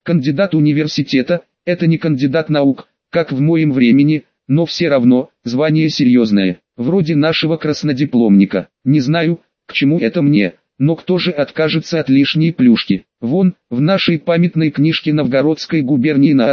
Кандидат университета – это не кандидат наук, как в моем времени, но все равно, звание серьезное, вроде нашего краснодипломника. Не знаю, к чему это мне, но кто же откажется от лишней плюшки? Вон, в нашей памятной книжке Новгородской губернии на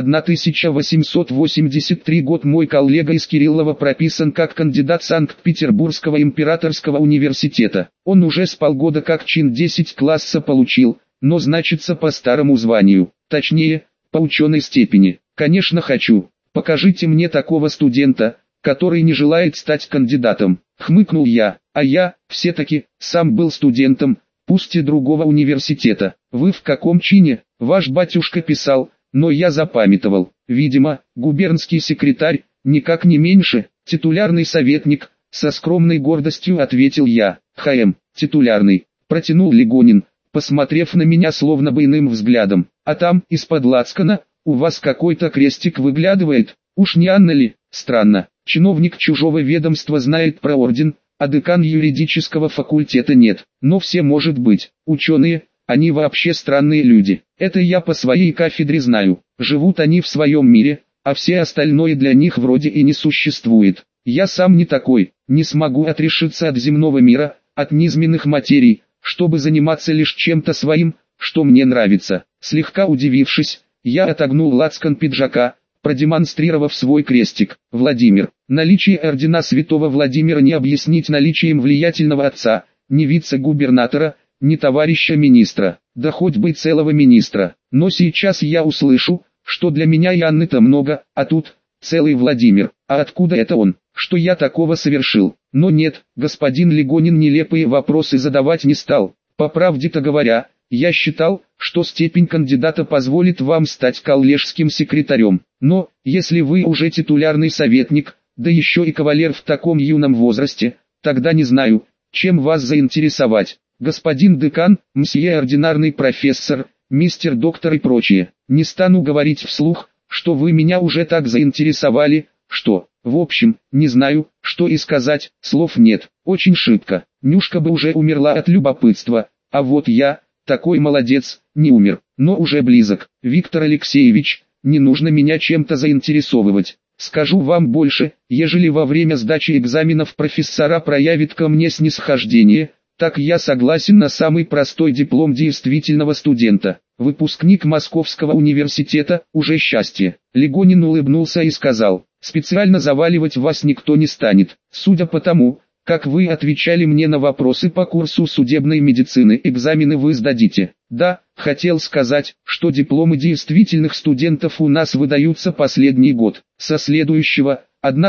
1883 год мой коллега из Кириллова прописан как кандидат Санкт-Петербургского императорского университета. Он уже с полгода как чин 10 класса получил, но значится по старому званию, точнее, по ученой степени. Конечно хочу. Покажите мне такого студента, который не желает стать кандидатом. Хмыкнул я, а я, все-таки, сам был студентом, пусть и другого университета. Вы в каком чине? Ваш батюшка писал, но я запамятовал. Видимо, губернский секретарь, никак не меньше, титулярный советник, со скромной гордостью ответил я. ХМ, титулярный, протянул Легонин, посмотрев на меня словно бы иным взглядом. А там, из-под лацкана, у вас какой-то крестик выглядывает, уж не Анна ли? Странно, чиновник чужого ведомства знает про орден, а декан юридического факультета нет. Но все может быть, ученые, они вообще странные люди. Это я по своей кафедре знаю. Живут они в своем мире, а все остальное для них вроде и не существует. Я сам не такой, не смогу отрешиться от земного мира, от низменных материй, чтобы заниматься лишь чем-то своим, что мне нравится. Слегка удивившись, я отогнул лацкан пиджака, продемонстрировав свой крестик. Владимир. Наличие ордена святого Владимира не объяснить наличием влиятельного отца, ни вице-губернатора, ни товарища министра, да хоть бы целого министра. Но сейчас я услышу, что для меня и Анны-то много, а тут целый Владимир. А откуда это он? Что я такого совершил? Но нет, господин Легонин нелепые вопросы задавать не стал. По правде-то говоря, я считал, что степень кандидата позволит вам стать коллежским секретарем. Но, если вы уже титулярный советник, да еще и кавалер в таком юном возрасте, тогда не знаю, чем вас заинтересовать. Господин декан, мсье ординарный профессор, мистер доктор и прочее. Не стану говорить вслух, что вы меня уже так заинтересовали, что, в общем, не знаю, что и сказать, слов нет. Очень шибко. Нюшка бы уже умерла от любопытства, а вот я, такой молодец, не умер, но уже близок. Виктор Алексеевич, не нужно меня чем-то заинтересовывать. Скажу вам больше, ежели во время сдачи экзаменов профессора проявит ко мне снисхождение, так я согласен на самый простой диплом действительного студента. Выпускник Московского университета, уже счастье. Легонин улыбнулся и сказал, специально заваливать вас никто не станет. Судя по тому, как вы отвечали мне на вопросы по курсу судебной медицины, экзамены вы сдадите. Да, хотел сказать, что дипломы действительных студентов у нас выдаются последний год. Со следующего,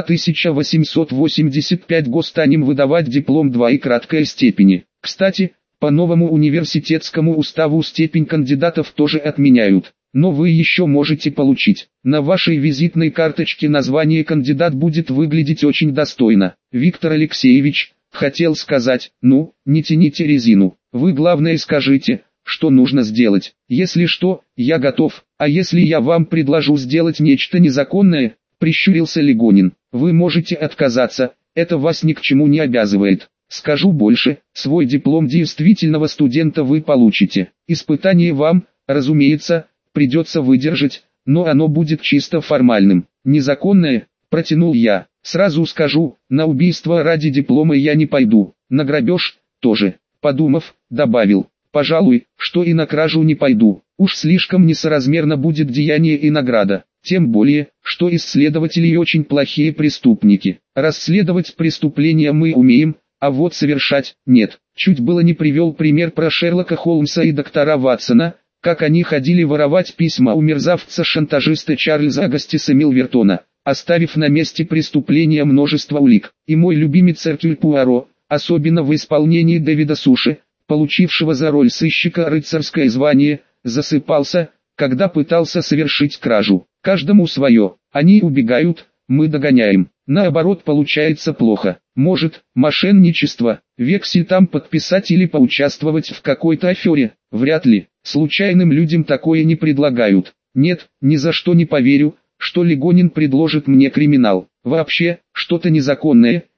1885 станем выдавать диплом 2 и краткой степени. Кстати, по новому университетскому уставу степень кандидатов тоже отменяют. Но вы еще можете получить. На вашей визитной карточке название кандидат будет выглядеть очень достойно. Виктор Алексеевич, хотел сказать, ну, не тяните резину. Вы главное скажите, что нужно сделать. Если что, я готов. А если я вам предложу сделать нечто незаконное, прищурился Легонин, вы можете отказаться, это вас ни к чему не обязывает. Скажу больше, свой диплом действительного студента вы получите. Испытание вам, разумеется, придется выдержать, но оно будет чисто формальным. Незаконное, протянул я. Сразу скажу, на убийство ради диплома я не пойду, на грабеж тоже. Подумав, добавил, пожалуй, что и на кражу не пойду. Уж слишком несоразмерно будет деяние и награда. Тем более, что исследователи очень плохие преступники. Расследовать преступления мы умеем, а вот совершать – нет. Чуть было не привел пример про Шерлока Холмса и доктора Ватсона, как они ходили воровать письма у мерзавца-шантажиста Чарльза Агастиса Милвертона, оставив на месте преступления множество улик. И мой любимец Эркюль Пуаро, особенно в исполнении Дэвида Суши, получившего за роль сыщика рыцарское звание, засыпался, когда пытался совершить кражу. Каждому свое, они убегают, мы догоняем. Наоборот получается плохо. Может, мошенничество, вексель там подписать или поучаствовать в какой-то афере, вряд ли. Случайным людям такое не предлагают. Нет, ни за что не поверю, что Легонин предложит мне криминал. Вообще, что-то незаконное,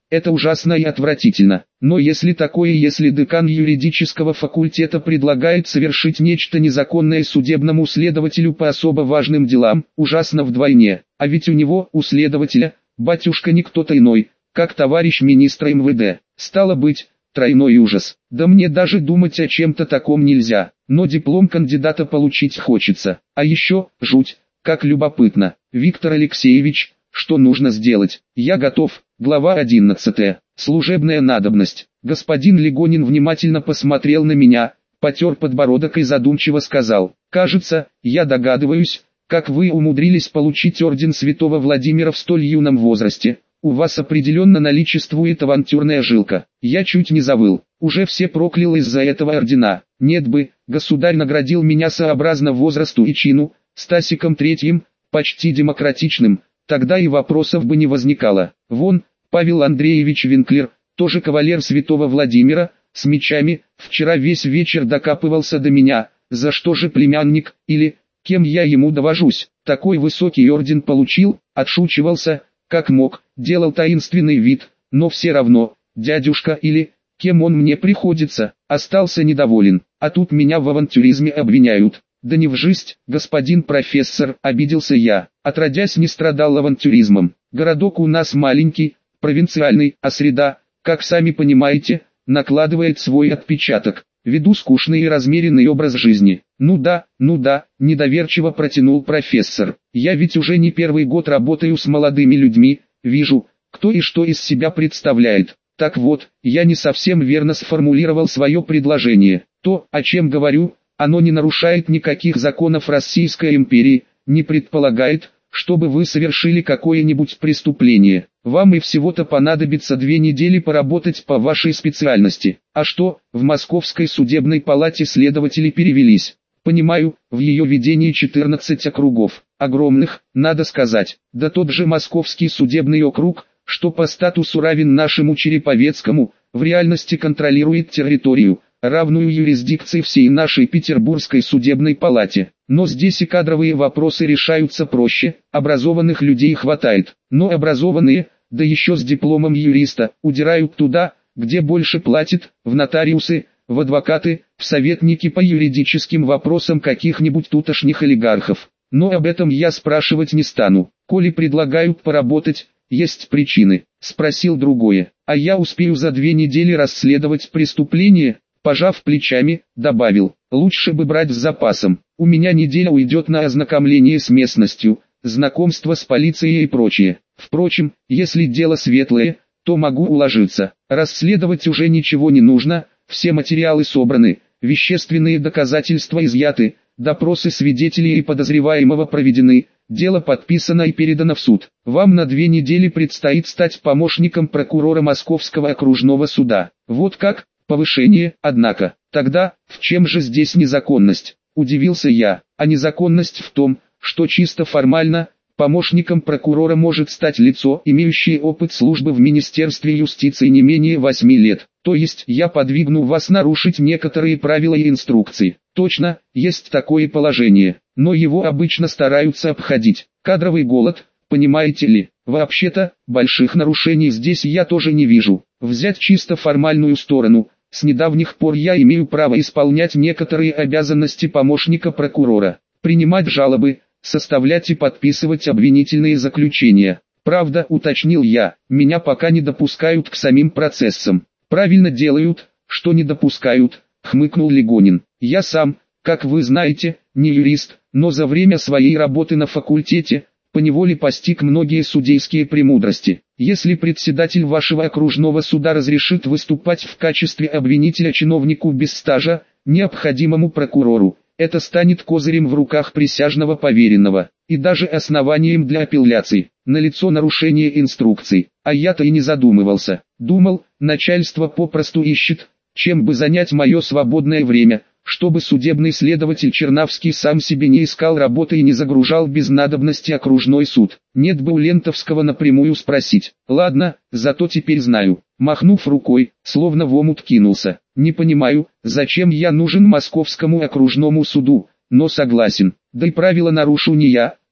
это ужасно и отвратительно. Но если декан юридического факультета предлагает совершить нечто незаконное судебному следователю по особо важным делам, ужасно вдвойне. А ведь у него, у следователя, батюшка не кто-то иной, как товарищ министра МВД. Стало быть, тройной ужас. Да мне даже думать о чем-то таком нельзя, но диплом кандидата получить хочется. А еще, жуть, как любопытно. Виктор Алексеевич, что нужно сделать? Я готов. Глава 11. Служебная надобность. Господин Легонин внимательно посмотрел на меня, потер подбородок и задумчиво сказал: «Кажется, я догадываюсь, как вы умудрились получить орден Святого Владимира в столь юном возрасте. У вас определенно наличествует авантюрная жилка». Я чуть не завыл. Уже все проклял из-за этого ордена. Нет бы, государь наградил меня сообразно возрасту и чину, Стасиком III, почти демократичным, тогда и вопросов бы не возникало. Вон, Павел Андреевич Винклер, тоже кавалер Святого Владимира, с мечами, вчера весь вечер докапывался до меня, за что же племянник, или, кем я ему довожусь, такой высокий орден получил, отшучивался, как мог, делал таинственный вид, но все равно, дядюшка или, кем он мне приходится, остался недоволен, а тут меня в авантюризме обвиняют. Да не в жизнь, господин профессор, обиделся я, отродясь не страдал авантюризмом. Городок у нас маленький, провинциальный, а среда, как сами понимаете, накладывает свой отпечаток. Веду скучный и размеренный образ жизни. Ну да, недоверчиво протянул профессор. Я ведь уже не первый год работаю с молодыми людьми, вижу, кто и что из себя представляет. Так вот, я не совсем верно сформулировал свое предложение. То, о чем говорю, оно не нарушает никаких законов Российской империи, не предполагает, чтобы вы совершили какое-нибудь преступление. Вам и всего-то понадобится 2 недели поработать по вашей специальности. А что, в Московской судебной палате следователи перевелись? Понимаю, в ее ведении 14 округов, огромных, надо сказать. Да тот же Московский судебный округ, что по статусу равен нашему Череповецкому, в реальности контролирует территорию, равную юрисдикции всей нашей Петербургской судебной палате. Но здесь и кадровые вопросы решаются проще, образованных людей хватает. Но образованные, да еще с дипломом юриста, удирают туда, где больше платят, в нотариусы, в адвокаты, в советники по юридическим вопросам каких-нибудь тутошних олигархов. Но об этом я спрашивать не стану. Коли предлагают поработать, есть причины. Спросил другое. А я успею за 2 недели расследовать преступление? Пожав плечами, добавил: лучше бы брать с запасом. У меня неделя уйдет на ознакомление с местностью, знакомство с полицией и прочее. Впрочем, если дело светлое, то могу уложиться. Расследовать уже ничего не нужно, все материалы собраны, вещественные доказательства изъяты, допросы свидетелей и подозреваемого проведены, дело подписано и передано в суд. Вам на 2 недели предстоит стать помощником прокурора Московского окружного суда. Вот как? Повышение, однако. Тогда, в чем же здесь незаконность? Удивился я. А незаконность в том, что чисто формально, помощником прокурора может стать лицо, имеющее опыт службы в Министерстве юстиции не менее 8 лет. То есть я подвигну вас нарушить некоторые правила и инструкции. Точно, есть такое положение, но его обычно стараются обходить. Кадровый голод, понимаете ли. Вообще-то, больших нарушений здесь я тоже не вижу. Взять чисто формальную сторону. С недавних пор я имею право исполнять некоторые обязанности помощника прокурора, принимать жалобы, составлять и подписывать обвинительные заключения. Правда, уточнил я, меня пока не допускают к самим процессам. Правильно делают, что не допускают, хмыкнул Легонин. Я сам, как вы знаете, не юрист, но за время своей работы на факультете, поневоле постиг многие судейские премудрости. Если председатель вашего окружного суда разрешит выступать в качестве обвинителя чиновнику без стажа, необходимому прокурору, это станет козырем в руках присяжного поверенного, и даже основанием для апелляций. Налицо нарушение инструкций, а я-то и не задумывался. Думал, начальство попросту ищет, чем бы занять мое свободное время, чтобы судебный следователь Чернавский сам себе не искал работы и не загружал без надобности окружной суд. Нет бы у Лентовского напрямую спросить. Ладно, зато теперь знаю. Махнув рукой, словно в омут кинулся. Не понимаю, зачем я нужен Московскому окружному суду, но согласен. Да и правила нарушу не я,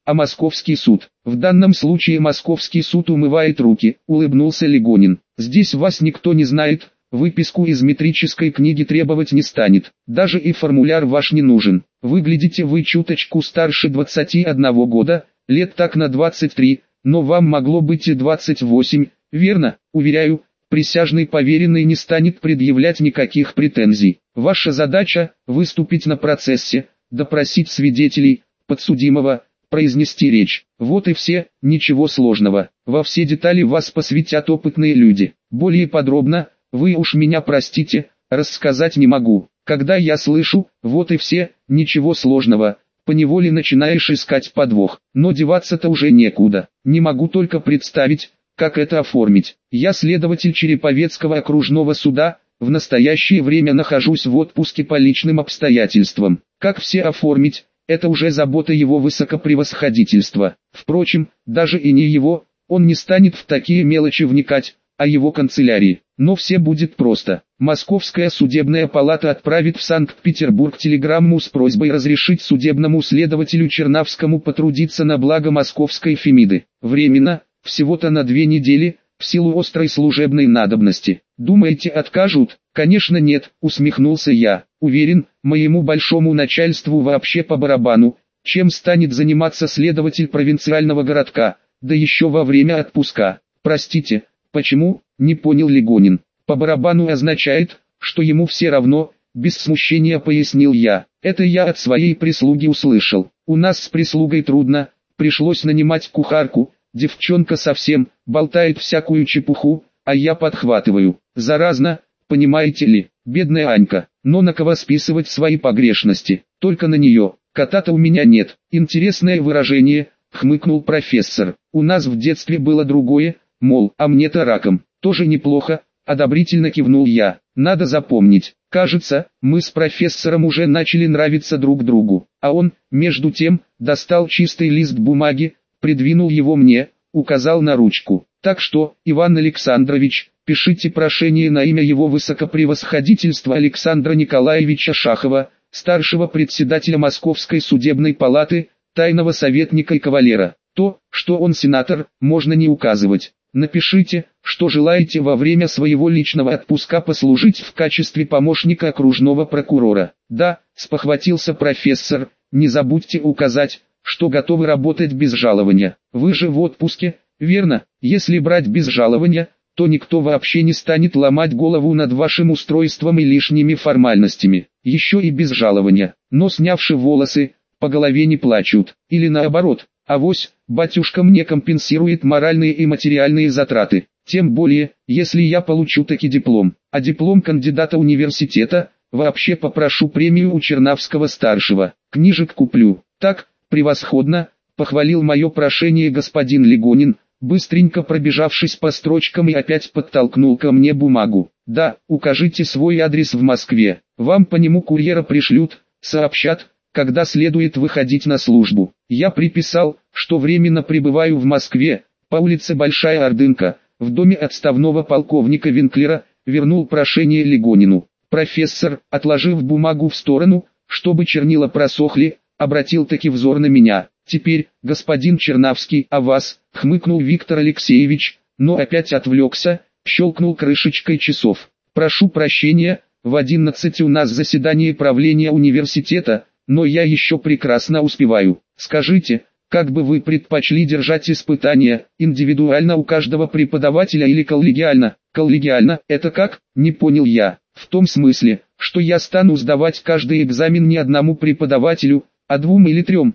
а Московский суд. В данном случае Московский суд умывает руки, улыбнулся Легонин. Здесь вас никто не знает, выписку из метрической книги требовать не станет. Даже и формуляр ваш не нужен. Выглядите вы чуточку старше 21 года, лет так на 23, но вам могло быть и 28, верно? Уверяю, присяжный поверенный не станет предъявлять никаких претензий. Ваша задача – выступить на процессе, допросить свидетелей, подсудимого, произнести речь. Вот и все, ничего сложного. Во все детали вас посвятят опытные люди. Более подробно, вы уж меня простите, рассказать не могу. Когда я слышу, вот и все, ничего сложного, поневоле начинаешь искать подвох. Но деваться-то уже некуда. Не могу только представить, как это оформить. Я следователь Череповецкого окружного суда, в настоящее время нахожусь в отпуске по личным обстоятельствам. Как все оформить, это уже забота его высокопревосходительства. Впрочем, даже и не его, он не станет в такие мелочи вникать, а его канцелярии. Но все будет просто. Московская судебная палата отправит в Санкт-Петербург телеграмму с просьбой разрешить судебному следователю Чернавскому потрудиться на благо московской Фемиды. Временно, всего-то на 2 недели, в силу острой служебной надобности. Думаете, откажут? Конечно нет, усмехнулся я. Уверен, моему большому начальству вообще по барабану, чем станет заниматься следователь провинциального городка, да еще во время отпуска. Простите, почему? Не понял Легонин. По барабану означает, что ему все равно, без смущения пояснил я. Это я от своей прислуги услышал. У нас с прислугой трудно, пришлось нанимать кухарку. Девчонка совсем, болтает всякую чепуху, а я подхватываю. Заразно, понимаете ли, бедная Анька. Но на кого списывать свои погрешности? Только на нее. Кота-то у меня нет. Интересное выражение, хмыкнул профессор. У нас в детстве было другое, мол, а мне-то раком. Тоже неплохо, одобрительно кивнул я. Надо запомнить. Кажется, мы с профессором уже начали нравиться друг другу. А он, между тем, достал чистый лист бумаги, придвинул его мне, указал на ручку. Так что, Иван Александрович, пишите прошение на имя его высокопревосходительства Александра Николаевича Шахова, старшего председателя Московской судебной палаты, тайного советника и кавалера. То, что он сенатор, можно не указывать. Напишите, что желаете во время своего личного отпуска послужить в качестве помощника окружного прокурора. Да, спохватился профессор, не забудьте указать, что готовы работать без жалования. Вы же в отпуске, верно? Если брать без жалования, то никто вообще не станет ломать голову над вашим устройством и лишними формальностями. Еще и без жалования. Но снявши волосы, по голове не плачут. Или наоборот, авось, батюшка мне компенсирует моральные и материальные затраты. Тем более, если я получу таки диплом. А диплом кандидата университета, вообще попрошу премию у Чернавского-старшего. Книжек куплю. Так, превосходно, похвалил мое прошение господин Легонин, быстренько пробежавшись по строчкам и опять подтолкнул ко мне бумагу. Да, укажите свой адрес в Москве, вам по нему курьера пришлют, сообщат, когда следует выходить на службу. Я приписал, что временно пребываю в Москве, по улице Большая Ордынка, в доме отставного полковника Винклера, вернул прошение Легонину. Профессор, отложив бумагу в сторону, чтобы чернила просохли, обратил таки взор на меня. Теперь, господин Чернавский, а вас, хмыкнул Виктор Алексеевич, но опять отвлекся, щелкнул крышечкой часов. Прошу прощения, в 11 у нас заседание правления университета, но я еще прекрасно успеваю. Скажите, как бы вы предпочли держать испытания, индивидуально у каждого преподавателя или коллегиально? Коллегиально, это как? Не понял я. В том смысле, что я стану сдавать каждый экзамен не одному преподавателю, а 2 или 3.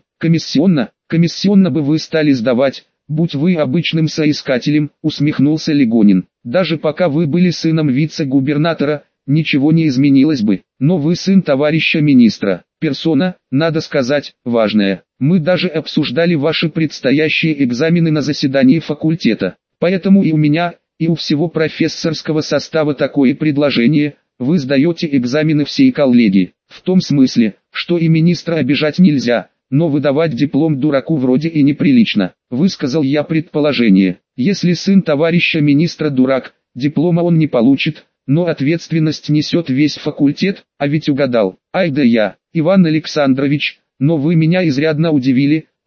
Комиссионно бы вы стали сдавать, будь вы обычным соискателем, усмехнулся Легонин. Даже пока вы были сыном вице-губернатора, ничего не изменилось бы. Но вы сын товарища министра. Персона, надо сказать, важная. Мы даже обсуждали ваши предстоящие экзамены на заседании факультета. Поэтому и у меня, и у всего профессорского состава такое предложение: вы сдаете экзамены всей коллегии. В том смысле, что и министра обижать нельзя, но выдавать диплом дураку вроде и неприлично. Высказал я предположение. Если сын товарища министра дурак, диплома он не получит, но ответственность несет весь факультет, а ведь угадал. Ай да я, Иван Александрович, но вы меня изрядно удивили,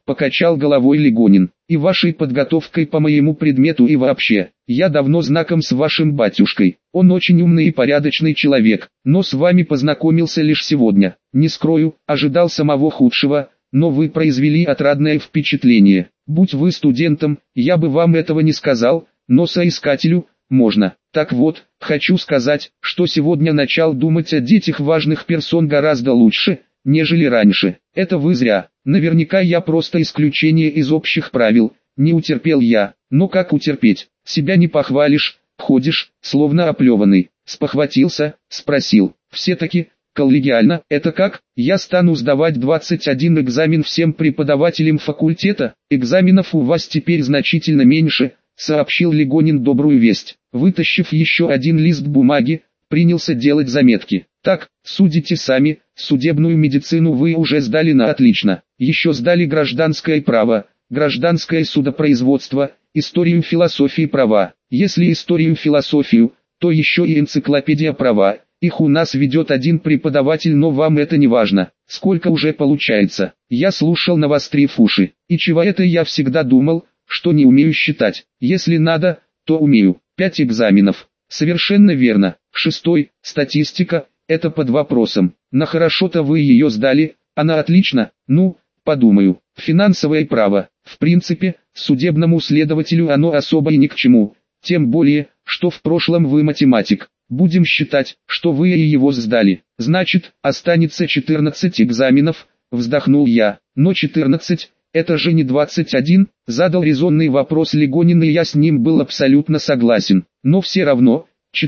покачал головой Легонин. И вашей подготовкой по моему предмету и вообще. Я давно знаком с вашим батюшкой. Он очень умный и порядочный человек, но с вами познакомился лишь сегодня. Не скрою, ожидал самого худшего, но вы произвели отрадное впечатление. Будь вы студентом, я бы вам этого не сказал, но соискателю можно. Так вот, хочу сказать, что сегодня начал думать о детях важных персон гораздо лучше, нежели раньше. Это вы зря. Наверняка я просто исключение из общих правил. Не утерпел я. Но как утерпеть? Себя не похвалишь, ходишь, словно оплеванный. Спохватился, спросил. Все-таки, коллегиально, это как? Я стану сдавать 21 экзамен всем преподавателям факультета? Экзаменов у вас теперь значительно меньше, сообщил Легонин добрую весть. Вытащив еще один лист бумаги, принялся делать заметки. Так, судите сами, судебную медицину вы уже сдали на отлично. Еще сдали гражданское право, гражданское судопроизводство, историю философии права. Если историю философию, то еще и энциклопедия права. Их у нас ведет один преподаватель, но вам это не важно. Сколько уже получается? Я слушал, навострив уши. И чего это я всегда думал, что не умею считать. Если надо, то умею. 5 экзаменов. Совершенно верно. 6-й, статистика, это под вопросом. На хорошо-то вы ее сдали, а на отлично, ну, подумаю. Финансовое право. В принципе, судебному следователю оно особо и ни к чему. Тем более, что в прошлом вы математик. Будем считать, что вы и его сдали. Значит, останется 14 экзаменов, вздохнул я. Но 14, это же не 21, задал резонный вопрос Легонин, и я с ним был абсолютно согласен. Но все равно,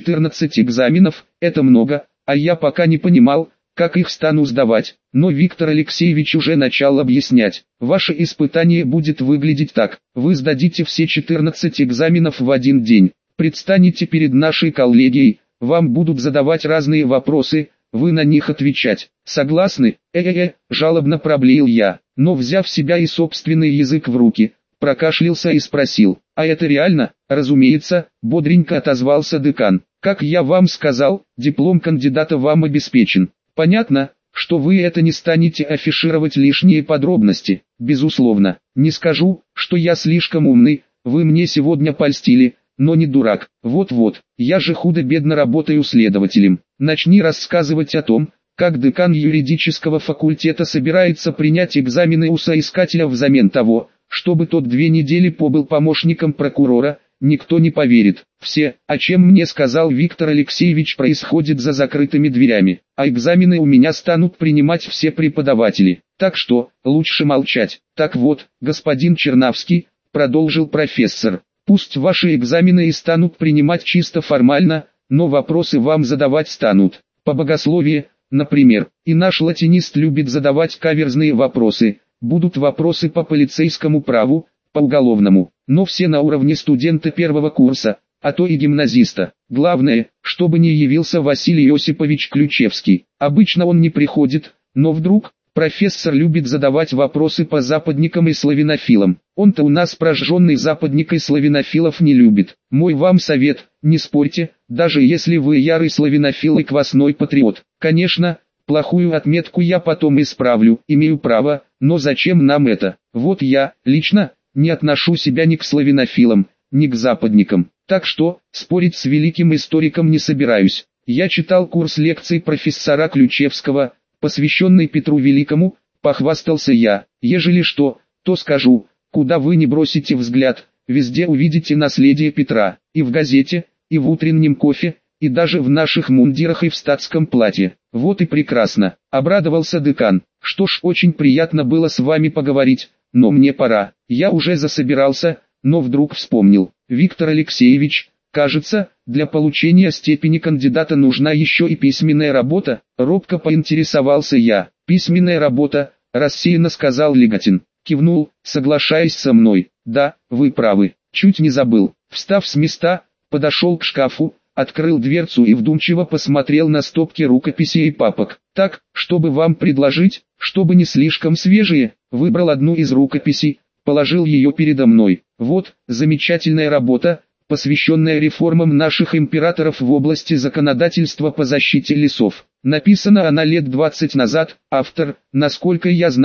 14 экзаменов, это много, а я пока не понимал, как их стану сдавать. Но Виктор Алексеевич уже начал объяснять. Ваше испытание будет выглядеть так. Вы сдадите все 14 экзаменов в один день. Предстанете перед нашей коллегией, вам будут задавать разные вопросы, вы на них отвечать. Согласны? Жалобно проблеял я, но взяв себя и собственный язык в руки, прокашлялся и спросил. А это реально? Разумеется, бодренько отозвался декан. Как я вам сказал, диплом кандидата вам обеспечен. Понятно, что вы это не станете афишировать лишние подробности. Безусловно, не скажу, что я слишком умный, вы мне сегодня польстили, но не дурак. Вот-вот, я же худо-бедно работаю следователем. Начни рассказывать о том, как декан юридического факультета собирается принять экзамены у соискателя взамен того, чтобы тот 2 недели побыл помощником прокурора. Никто не поверит. Все, о чем мне сказал Виктор Алексеевич, происходит за закрытыми дверями, а экзамены у меня станут принимать все преподаватели. Так что, лучше молчать. Так вот, господин Чернавский, продолжил профессор, пусть ваши экзамены и станут принимать чисто формально, но вопросы вам задавать станут. По богословию, например, и наш латинист любит задавать каверзные вопросы. Будут вопросы по полицейскому праву, по уголовному, но все на уровне студента первого курса, а то и гимназиста. Главное, чтобы не явился Василий Осипович Ключевский. Обычно он не приходит, но вдруг, профессор любит задавать вопросы по западникам и славянофилам. Он-то у нас прожженный западник и славянофилов не любит. Мой вам совет, не спорьте, даже если вы ярый славянофил и квасной патриот. Конечно, плохую отметку я потом исправлю, имею право, но зачем нам это? Вот я, лично, не отношу себя ни к славянофилам, ни к западникам. Так что, спорить с великим историком не собираюсь. Я читал курс лекций профессора Ключевского, посвященный Петру Великому, похвастался я. Ежели что, то скажу, куда вы не бросите взгляд, везде увидите наследие Петра, и в газете, и в утреннем кофе, и даже в наших мундирах и в статском платье. Вот и прекрасно, обрадовался декан. Что ж, очень приятно было с вами поговорить, но мне пора. Я уже засобирался, но вдруг вспомнил. Виктор Алексеевич, кажется, для получения степени кандидата нужна еще и письменная работа. Робко поинтересовался я. Письменная работа, рассеянно сказал Леготин. Кивнул, соглашаясь со мной. Да, вы правы, чуть не забыл. Встав с места, подошел к шкафу, открыл дверцу и вдумчиво посмотрел на стопки рукописей и папок. Так, чтобы вам предложить, чтобы не слишком свежие, выбрал одну из рукописей, положил ее передо мной. Вот, замечательная работа, посвященная реформам наших императоров в области законодательства по защите лесов. Написана она лет 20 назад, автор, насколько я знаю,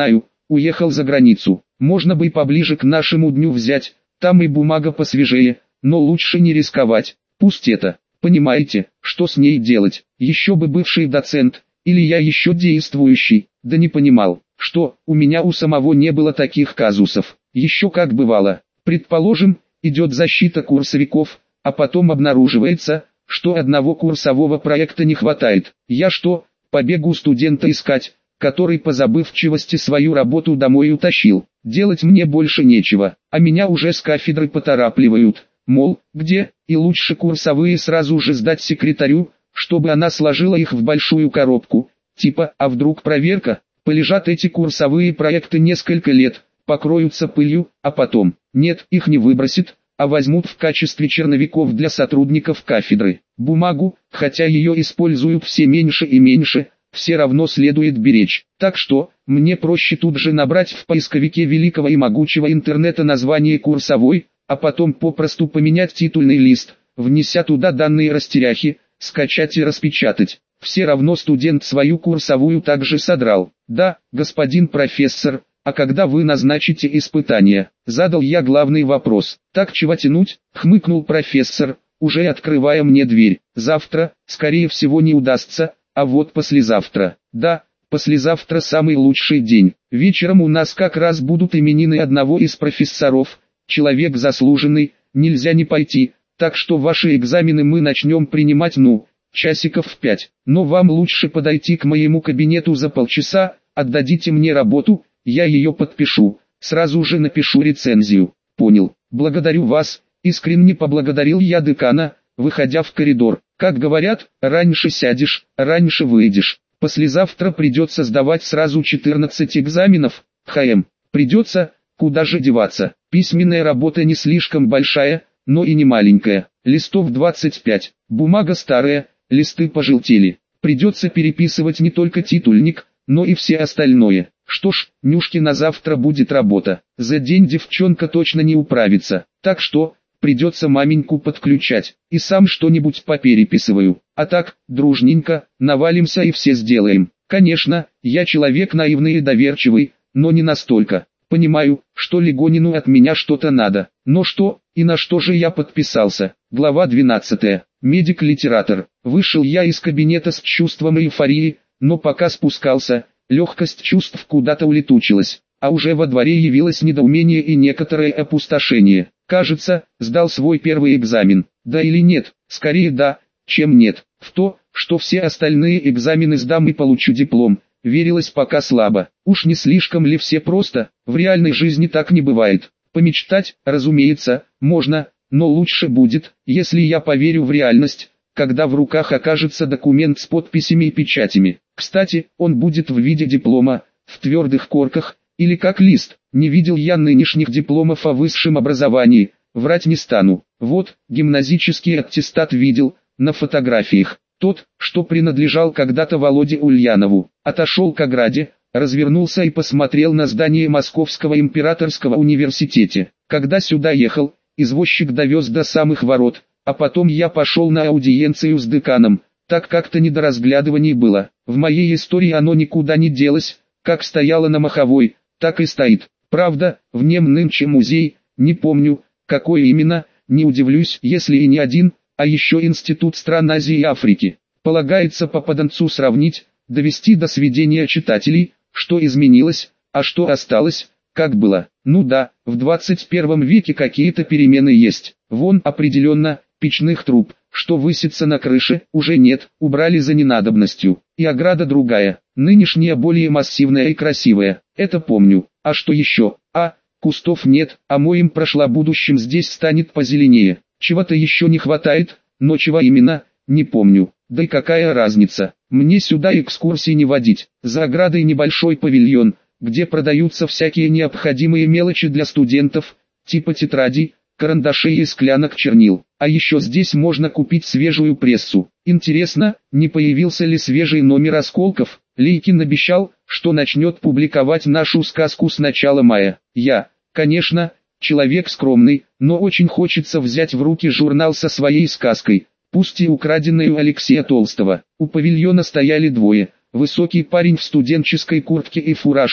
уехал за границу. Можно бы и поближе к нашему дню взять, там и бумага посвежее, но лучше не рисковать. Пусть это, понимаете, что с ней делать, еще бы бывший доцент, или я еще действующий, да не понимал, что у меня у самого не было таких казусов. Еще как бывало, предположим, идет защита курсовиков, а потом обнаруживается, что одного курсового проекта не хватает. Я что, побегу студента искать, который по забывчивости свою работу домой утащил. Делать мне больше нечего, а меня уже с кафедры поторапливают, мол, где, и лучше курсовые сразу же сдать секретарю, чтобы она сложила их в большую коробку, типа, а вдруг проверка, полежат эти курсовые проекты несколько лет, покроются пылью, а потом, нет, их не выбросит, а возьмут в качестве черновиков для сотрудников кафедры. Бумагу, хотя ее используют все меньше и меньше, все равно следует беречь. Так что, мне проще тут же набрать в поисковике великого и могучего интернета название курсовой, а потом попросту поменять титульный лист, внеся туда данные растеряхи, скачать и распечатать. Все равно студент свою курсовую также содрал. Да, господин профессор, а когда вы назначите испытания? Задал я главный вопрос. Так чего тянуть? Хмыкнул профессор, уже открывая мне дверь. Завтра, скорее всего, не удастся, а вот послезавтра. Да, послезавтра самый лучший день. Вечером у нас как раз будут именины одного из профессоров. Человек заслуженный, нельзя не пойти, так что ваши экзамены мы начнем принимать часиков в 5. Но вам лучше подойти к моему кабинету за полчаса, отдадите мне работу, я ее подпишу, сразу же напишу рецензию. Понял, благодарю вас, искренне поблагодарил я декана, выходя в коридор. Как говорят, раньше сядешь, раньше выйдешь. Послезавтра придется сдавать сразу 14 экзаменов, придется, куда же деваться. Письменная работа не слишком большая, но и не маленькая. Листов 25, бумага старая, листы пожелтели. Придется переписывать не только титульник, но и все остальное. Что ж, Нюшке на завтра будет работа. За день девчонка точно не управится. Так что, придется маменьку подключать. И сам что-нибудь попереписываю. А так, дружненько, навалимся и все сделаем. Конечно, я человек наивный и доверчивый, но не настолько. Понимаю, что Легонину от меня что-то надо. Но что, и на что же я подписался? Глава 12. Медик-литератор. Вышел я из кабинета с чувством эйфории, но пока спускался, легкость чувств куда-то улетучилась, а уже во дворе явилось недоумение и некоторое опустошение. Кажется, сдал свой первый экзамен. Да или нет? Скорее да, чем нет. В то, что все остальные экзамены сдам и получу диплом, верилось пока слабо. Уж не слишком ли все просто? В реальной жизни так не бывает. Помечтать, разумеется, можно, но лучше будет, если я поверю в реальность, когда в руках окажется документ с подписями и печатями. Кстати, он будет в виде диплома, в твердых корках, или как лист. Не видел я нынешних дипломов о высшем образовании, врать не стану. Вот, гимназический аттестат видел, на фотографиях. Тот, что принадлежал когда-то Володе Ульянову. Отошел к ограде, развернулся и посмотрел на здание Московского императорского университета. Когда сюда ехал, извозчик довез до самых ворот, а потом я пошел на аудиенцию с деканом. Так как-то не до разглядываний было. В моей истории оно никуда не делось, как стояло на Маховой, так и стоит. Правда, в нем нынче музей, не помню, какой именно, не удивлюсь, если и не один, а еще Институт стран Азии и Африки. Полагается попаданцу сравнить, довести до сведения читателей, что изменилось, а что осталось, как было. Ну да, в 21 веке какие-то перемены есть. Вон определенно, печных труб, что высится на крыше, уже нет, убрали за ненадобностью. И ограда другая, нынешняя более массивная и красивая, это помню. А что еще? Кустов нет, а моим прошлобудущим здесь станет позеленее. Чего-то еще не хватает, но чего именно, не помню. Да и какая разница, мне сюда экскурсии не водить. За оградой небольшой павильон, где продаются всякие необходимые мелочи для студентов, типа тетрадей, карандашей и склянок чернил. А еще здесь можно купить свежую прессу. Интересно, не появился ли свежий номер «Осколков»? Лейкин обещал, что начнет публиковать нашу сказку с начала мая. Я, конечно, человек скромный, но очень хочется взять в руки журнал со своей сказкой, пусть и украденной у Алексея Толстого. У павильона стояли двое. Высокий парень в студенческой куртке и фуражке,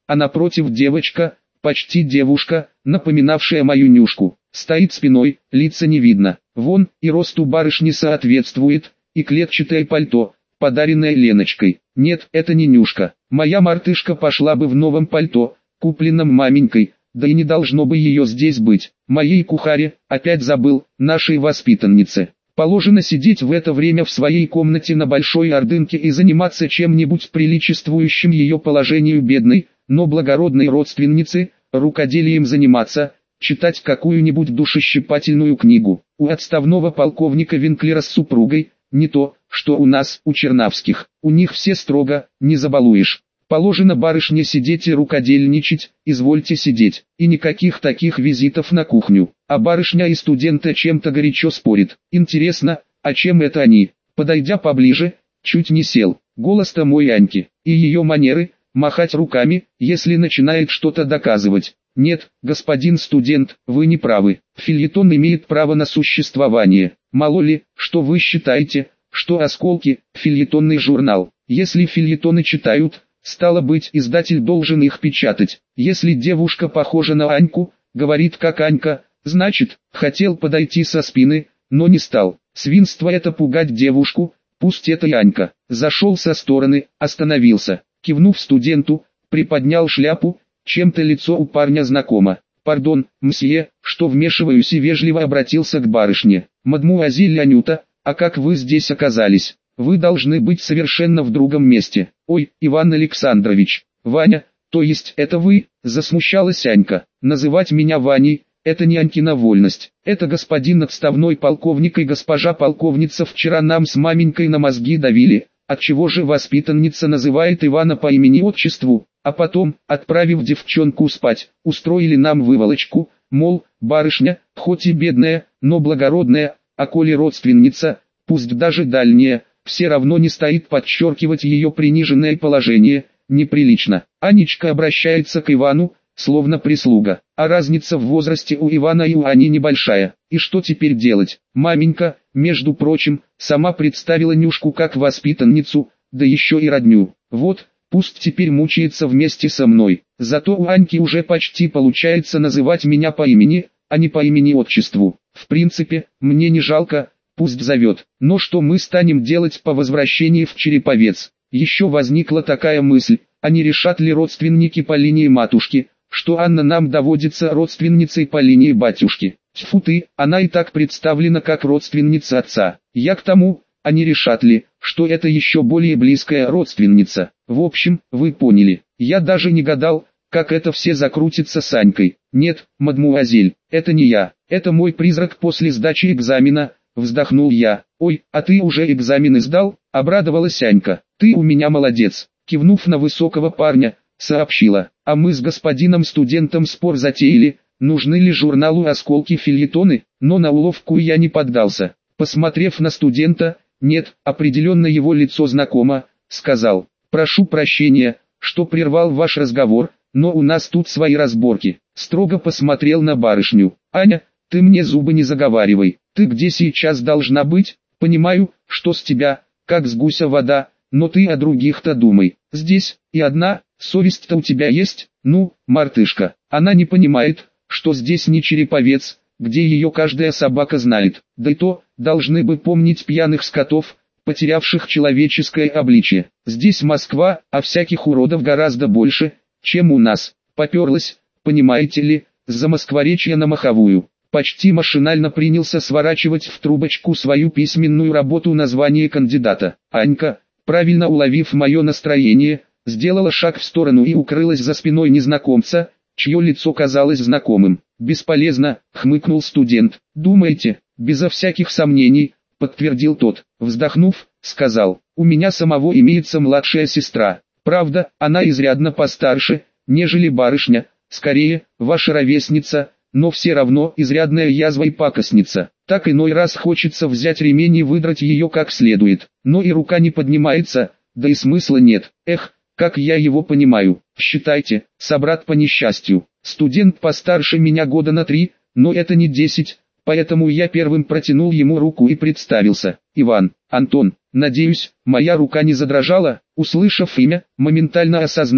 а напротив девочка, почти девушка, напоминавшая мою Нюшку. Стоит спиной, лица не видно. Вон, и рост у барышни соответствует, и клетчатое пальто, подаренное Леночкой. Нет, это не Нюшка. Моя мартышка пошла бы в новом пальто, купленном маменькой, да и не должно бы ее здесь быть. Моей кухаре, опять забыл, нашей воспитаннице. Положено сидеть в это время в своей комнате на большой ордынке и заниматься чем-нибудь приличествующим ее положению бедной, но благородной родственницы, рукоделием заниматься, читать какую-нибудь душещипательную книгу. У отставного полковника Винклера с супругой, не то, что у нас, у Чернавских. У них все строго, не забалуешь. Положено барышне сидеть и рукодельничать, извольте сидеть, и никаких таких визитов на кухню. А барышня и студента чем-то горячо спорит. Интересно, а чем это они? Подойдя поближе, чуть не сел. Голос-то мой Аньки, и ее манеры, махать руками, если начинает что-то доказывать. Нет, господин студент, вы не правы. Фельетон имеет право на существование. Мало ли, что вы считаете, что «Осколки» – фельетонный журнал. Если фельетоны читают, стало быть, издатель должен их печатать. Если девушка похожа на Аньку, говорит как Анька, значит, хотел подойти со спины, но не стал. Свинство это пугать девушку, пусть это и Анька. Зашел со стороны, остановился, кивнув студенту, приподнял шляпу, чем-то лицо у парня знакомо. «Пардон, мсье, что вмешиваюсь», и вежливо обратился к барышне. «Мадмуазель Анюта, а как вы здесь оказались? Вы должны быть совершенно в другом месте». «Ой, Иван Александрович, Ваня, то есть это вы?» – засмущалась Анька. «Называть меня Ваней – это не Анькина вольность. Это господин отставной полковник и госпожа полковница вчера нам с маменькой на мозги давили, отчего же воспитанница называет Ивана по имени-отчеству, а потом, отправив девчонку спать, устроили нам выволочку, мол, барышня, хоть и бедная, но благородная, а коли родственница, пусть даже дальняя, все равно не стоит подчеркивать ее приниженное положение, неприлично. Анечка обращается к Ивану, словно прислуга, а разница в возрасте у Ивана и у Ани небольшая. И что теперь делать? Маменька, между прочим, сама представила Нюшку как воспитанницу, да еще и родню. Вот, пусть теперь мучается вместе со мной. Зато у Аньки уже почти получается называть меня по имени, а не по имени-отчеству. В принципе, мне не жалко, пусть зовет. Но что мы станем делать по возвращении в Череповец? Еще возникла такая мысль, а не решат ли родственники по линии матушки, что Анна нам доводится родственницей по линии батюшки. Тьфу ты, она и так представлена как родственница отца. Я к тому, а не решат ли, что это еще более близкая родственница. В общем, вы поняли. Я даже не гадал, как это все закрутится с Анькой. Нет, мадмуазель, это не я, это мой призрак после сдачи экзамена, вздохнул я. Ой, а ты уже экзамены сдал? Обрадовалась Анька. Ты у меня молодец. Кивнув на высокого парня, сообщила. А мы с господином студентом спор затеяли, нужны ли журналу «Осколки» фельетоны, но на уловку я не поддался. Посмотрев на студента, нет, определенно его лицо знакомо, сказал. Прошу прощения, что прервал ваш разговор, но у нас тут свои разборки. Строго посмотрел на барышню. Аня, ты мне зубы не заговаривай. Ты где сейчас должна быть? Понимаю, что с тебя, как с гуся вода, но ты о других-то думай. Здесь, и одна, совесть-то у тебя есть? Ну, мартышка, она не понимает, что здесь не Череповец, где ее каждая собака знает. Да и то, должны бы помнить пьяных скотов, потерявших человеческое обличие. Здесь Москва, а всяких уродов гораздо больше, чем у нас. Поперлась, понимаете ли, за москворечья на маховую. Почти машинально принялся сворачивать в трубочку свою письменную работу название кандидата. Анька, правильно уловив мое настроение, сделала шаг в сторону и укрылась за спиной незнакомца, чье лицо казалось знакомым. «Бесполезно», — хмыкнул студент. «Думаете?» «Безо всяких сомнений», — подтвердил тот. Вздохнув, сказал, «У меня самого имеется младшая сестра. Правда, она изрядно постарше, нежели барышня, скорее, ваша ровесница, но все равно изрядная язва и пакостница. Так иной раз хочется взять ремень и выдрать ее как следует, но и рука не поднимается, да и смысла нет. Эх, как я его понимаю. Считайте, собрат по несчастью. Студент постарше меня года на 3, но это не 10, поэтому я первым протянул ему руку и представился. Иван, Антон, надеюсь, моя рука не задрожала?» Услышав имя, моментально осознал,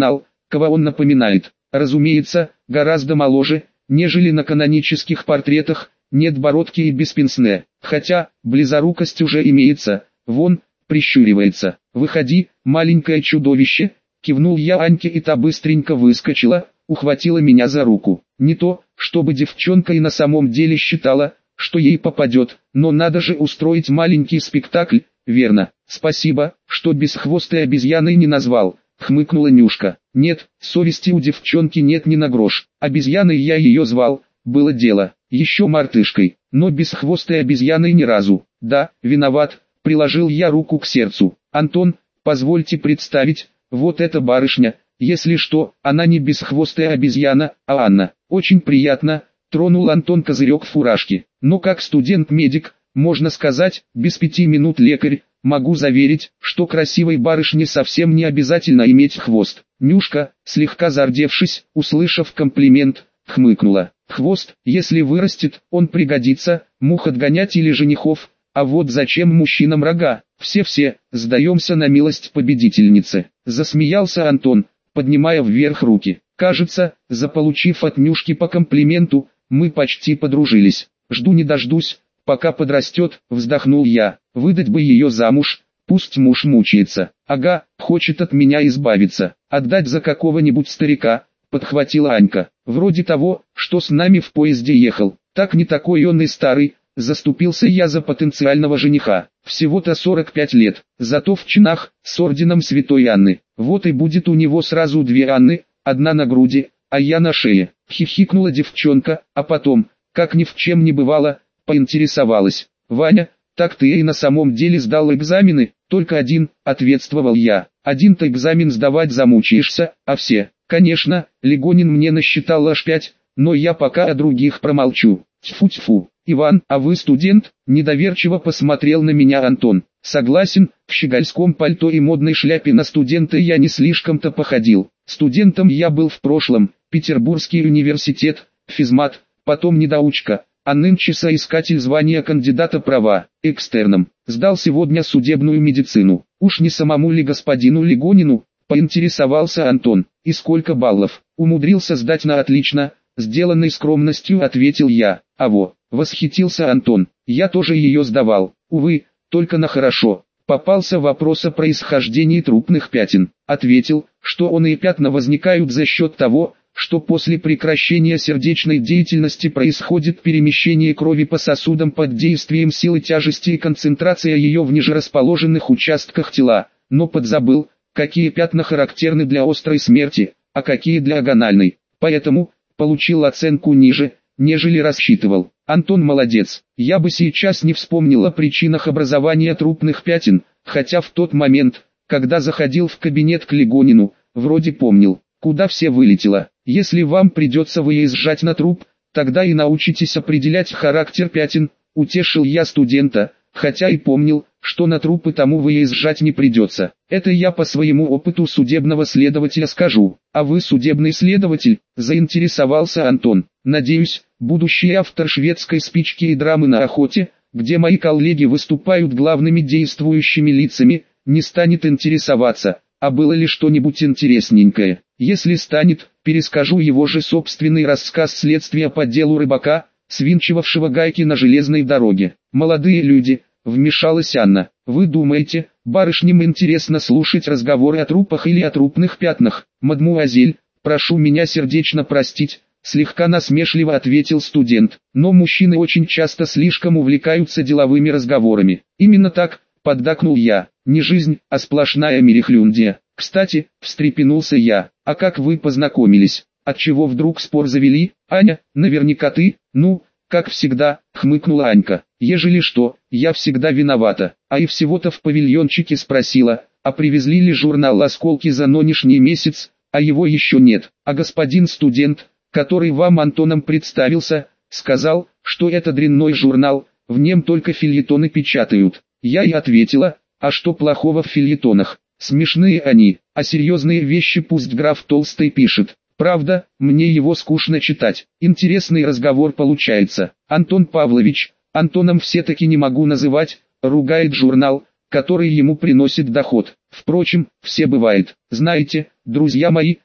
Кого он напоминает? Разумеется, гораздо моложе, нежели на канонических портретах, нет бородки и без пенсне, хотя, близорукость уже имеется, вон, прищуривается. «Выходи, маленькое чудовище», кивнул я Аньке, и та быстренько выскочила, ухватила меня за руку. Не то, чтобы девчонка и на самом деле считала, что ей попадет, но надо же устроить маленький спектакль, верно? «Спасибо, что бесхвостой обезьяной не назвал», хмыкнула Нюшка. «Нет, совести у девчонки нет ни на грош. Обезьяной я ее звал, было дело, еще мартышкой, но бесхвостой обезьяной ни разу. Да, виноват», приложил я руку к сердцу. «Антон, позвольте представить, вот эта барышня, если что, она не бесхвостая обезьяна, а Анна. Очень приятно», тронул Антон козырек фуражки. «Но как студент-медик, можно сказать, без 5 минут лекарь, могу заверить, что красивой барышне совсем не обязательно иметь хвост». Нюшка, слегка зардевшись, услышав комплимент, хмыкнула. «Хвост, если вырастет, он пригодится, мух отгонять или женихов, а вот зачем мужчинам рога? Все-все, сдаемся на милость победительницы», засмеялся Антон, поднимая вверх руки. «Кажется, заполучив от Нюшки по комплименту, мы почти подружились. Жду не дождусь, пока подрастет», вздохнул я. «Выдать бы ее замуж, пусть муж мучается. Ага, хочет от меня избавиться, отдать за какого-нибудь старика», подхватила Анька. «Вроде того, что с нами в поезде ехал. Так не такой он и старый», заступился я за потенциального жениха. «Всего-то 45 лет, зато в чинах, с орденом Святой Анны. Вот и будет у него сразу 2 Анны, одна на груди, а я на шее», хихикнула девчонка, а потом, как ни в чем не бывало, поинтересовалась. «Ваня, так ты и на самом деле сдал экзамены?» «Только один», ответствовал я. «Один-то экзамен сдавать замучаешься, а все». «Конечно, Легонин мне насчитал аж 5, но я пока о других промолчу». «Тьфу-тьфу, Иван, а вы студент?» Недоверчиво посмотрел на меня Антон. «Согласен, в щегольском пальто и модной шляпе на студента я не слишком-то походил. Студентом я был в прошлом, Петербургский университет, физмат, потом недоучка, а нынче соискатель звания кандидата права, экстерном. Сдал сегодня судебную медицину. Уж не самому ли господину Легонину?» Поинтересовался Антон. «И сколько баллов?» «Умудрился сдать на отлично», сделанной скромностью ответил я. «Аво», восхитился Антон, «я тоже ее сдавал, увы, только на хорошо». Попался вопрос о происхождении трупных пятен. Ответил, что он и пятна возникают за счет того, что после прекращения сердечной деятельности происходит перемещение крови по сосудам под действием силы тяжести и концентрация ее в ниже расположенных участках тела, но подзабыл, какие пятна характерны для острой смерти, а какие для агональной, поэтому получил оценку ниже, нежели рассчитывал. Антон молодец. Я бы сейчас не вспомнил о причинах образования трупных пятен, хотя в тот момент, когда заходил в кабинет к Легонину, вроде помнил, куда все вылетело. Если вам придется выезжать на труп, тогда и научитесь определять характер пятен, утешил я студента, хотя и помнил, что на трупы тому выезжать не придется. Это я по своему опыту судебного следователя скажу. А вы судебный следователь, заинтересовался Антон. Надеюсь, будущий автор шведской спички и драмы на охоте, где мои коллеги выступают главными действующими лицами, не станет интересоваться, а было ли что-нибудь интересненькое. Если станет, перескажу его же собственный рассказ следствия по делу рыбака, свинчивавшего гайки на железной дороге. «Молодые люди», вмешалась Анна, «вы думаете, барышням интересно слушать разговоры о трупах или о трупных пятнах?» «Мадмуазель, прошу меня сердечно простить», слегка насмешливо ответил студент, «но мужчины очень часто слишком увлекаются деловыми разговорами». «Именно так», поддакнул я, «не жизнь, а сплошная мерехлюндия». «Кстати», встрепенулся я, «а как вы познакомились? Отчего вдруг спор завели?» «Аня, наверняка ты?» «Ну, как всегда», хмыкнула Анька, «ежели что, я всегда виновата». А и всего-то в павильончике спросила, а привезли ли журнал «Осколки» за нынешний месяц, а его еще нет. А господин студент, который вам Антоном представился, сказал, что это дрянной журнал, в нем только фельетоны печатают. Я и ответила, а что плохого в фельетонах? Смешные они, а серьезные вещи пусть граф Толстой пишет. Правда, мне его скучно читать. Интересный разговор получается. Антон Павлович, Антоном все-таки не могу называть, ругает журнал, который ему приносит доход. Впрочем, все бывает. Знаете, друзья мои,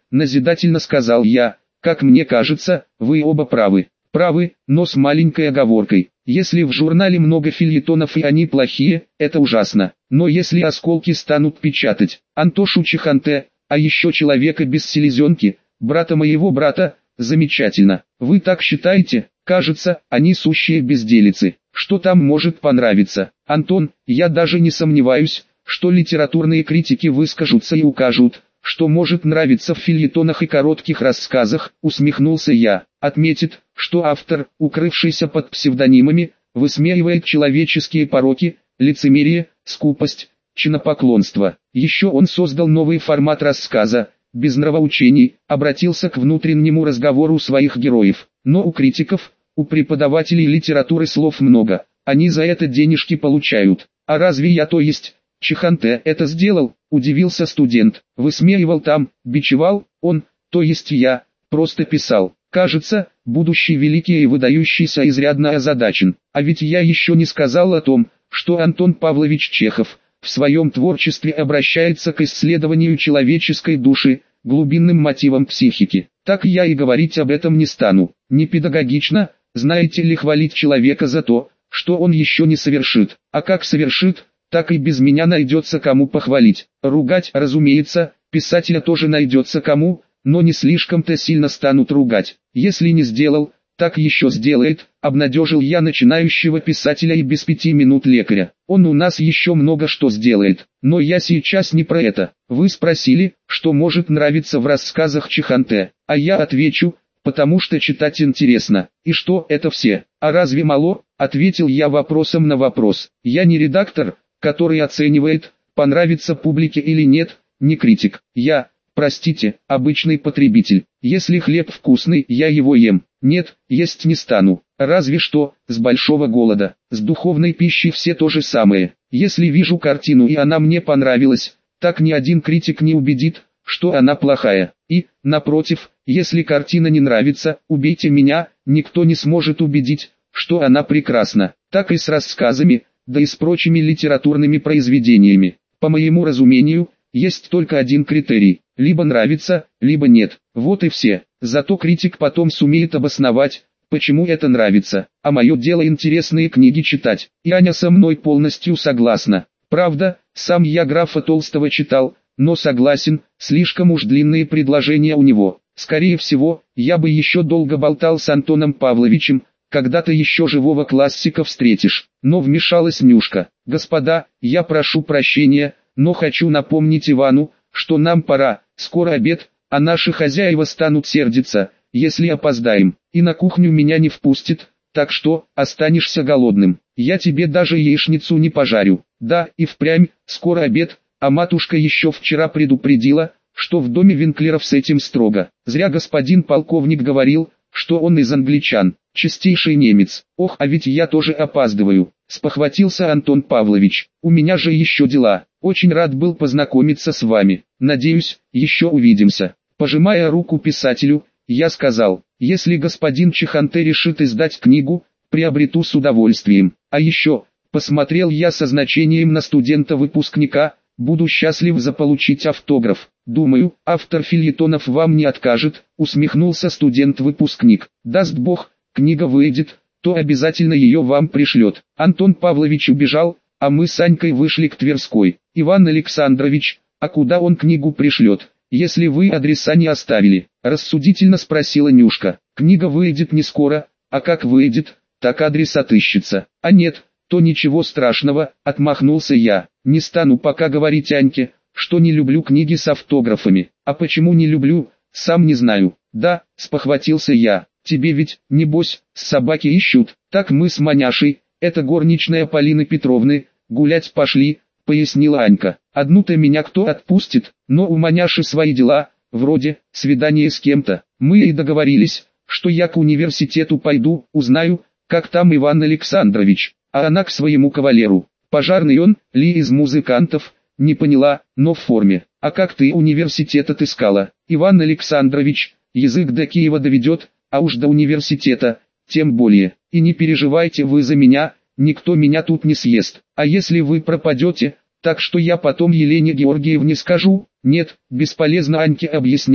назидательно сказал я, как мне кажется, вы оба правы. Правы, но с маленькой оговоркой. Если в журнале много фельетонов и они плохие, это ужасно. Но если осколки станут печатать Антошу Чеханте, а еще человека без селезенки, брата моего брата, замечательно. Вы так считаете? Кажется, они сущие безделицы. Что там может понравиться? Антон, я даже не сомневаюсь, что литературные критики выскажутся и укажут, что может нравиться в фельетонах и коротких рассказах, усмехнулся я. Отметит, что автор, укрывшийся под псевдонимами, высмеивает человеческие пороки, лицемерие, скупость, чинопоклонство. Еще он создал новый формат рассказа, без нравоучений, обратился к внутреннему разговору своих героев. Но у критиков, у преподавателей литературы слов много, они за это денежки получают. А разве я, то есть, Чеханте, это сделал? Удивился студент. Высмеивал там, бичевал, он, то есть я, просто писал. Кажется, будущий великий и выдающийся изрядно озадачен. А ведь я еще не сказал о том, что Антон Павлович Чехов в своем творчестве обращается к исследованию человеческой души, глубинным мотивам психики. Так я и говорить об этом не стану. Не педагогично, знаете ли, хвалить человека за то, что он еще не совершит. А как совершит, так и без меня найдется кому похвалить. Ругать, разумеется, писателя тоже найдется кому, но не слишком-то сильно станут ругать. Если не сделал, так еще сделает, обнадежил я начинающего писателя и без 5 минут лекаря. Он у нас еще много что сделает, но я сейчас не про это. Вы спросили, что может нравиться в рассказах Чеханте, а я отвечу, потому что читать интересно. И что, это все? А разве мало? Ответил я вопросом на вопрос. Я не редактор, который оценивает, понравится публике или нет, не критик. Я, простите, обычный потребитель. Если хлеб вкусный, я его ем. Нет, есть не стану. Разве что, с большого голода. С духовной пищей все то же самое. Если вижу картину и она мне понравилась, так ни один критик не убедит, что она плохая. И, напротив, если картина не нравится, убейте меня, никто не сможет убедить, что она прекрасна. Так и с рассказами, да и с прочими литературными произведениями. По моему разумению, есть только один критерий: либо нравится, либо нет. Вот и все. Зато критик потом сумеет обосновать, почему это нравится. А мое дело интересные книги читать. И Аня со мной полностью согласна. Правда, сам я графа Толстого читал, но согласен, слишком уж длинные предложения у него. Скорее всего, я бы еще долго болтал с Антоном Павловичем, когда-то еще живого классика встретишь. Но вмешалась Нюшка. Господа, я прошу прощения, но хочу напомнить Ивану, что нам пора, скоро обед, а наши хозяева станут сердиться, если опоздаем, и на кухню меня не впустит, так что, останешься голодным. Я тебе даже яичницу не пожарю. Да, и впрямь, скоро обед, а матушка еще вчера предупредила, что в доме Винклеров с этим строго. Зря господин полковник говорил, что он из англичан, чистейший немец. Ох, а ведь я тоже опаздываю, спохватился Антон Павлович. У меня же еще дела. Очень рад был познакомиться с вами. Надеюсь, еще увидимся. Пожимая руку писателю, я сказал: если господин Чеханте решит издать книгу, приобрету с удовольствием. А еще, посмотрел я со значением на студента-выпускника, буду счастлив заполучить автограф. Думаю, автор фельетонов вам не откажет, усмехнулся студент-выпускник. Даст Бог, книга выйдет, то обязательно ее вам пришлет. Антон Павлович убежал, а мы с Анькой вышли к Тверской. Иван Александрович, а куда он книгу пришлет, если вы адреса не оставили? Рассудительно спросила Нюшка. Книга выйдет не скоро, а как выйдет, так адрес отыщется. А нет, то ничего страшного, отмахнулся я. Не стану пока говорить Аньке, что не люблю книги с автографами. А почему не люблю, сам не знаю. Да, спохватился я. Тебе ведь, небось, собаки ищут. Так мы с Маняшей, это горничная Полины Петровны, гулять пошли, пояснила Анька. Одну-то меня кто отпустит, но у Маняши свои дела, вроде свидание с кем-то. Мы и договорились, что я к университету пойду, узнаю, как там Иван Александрович, а она к своему кавалеру. Пожарный он, ли из музыкантов, не поняла, но в форме. А как ты университет отыскала? Иван Александрович, язык до Киева доведет, а уж до университета, тем более. И не переживайте вы за меня, никто меня тут не съест. А если вы пропадете, так что я потом Елене Георгиевне скажу? Нет, бесполезно Аньке объяснять,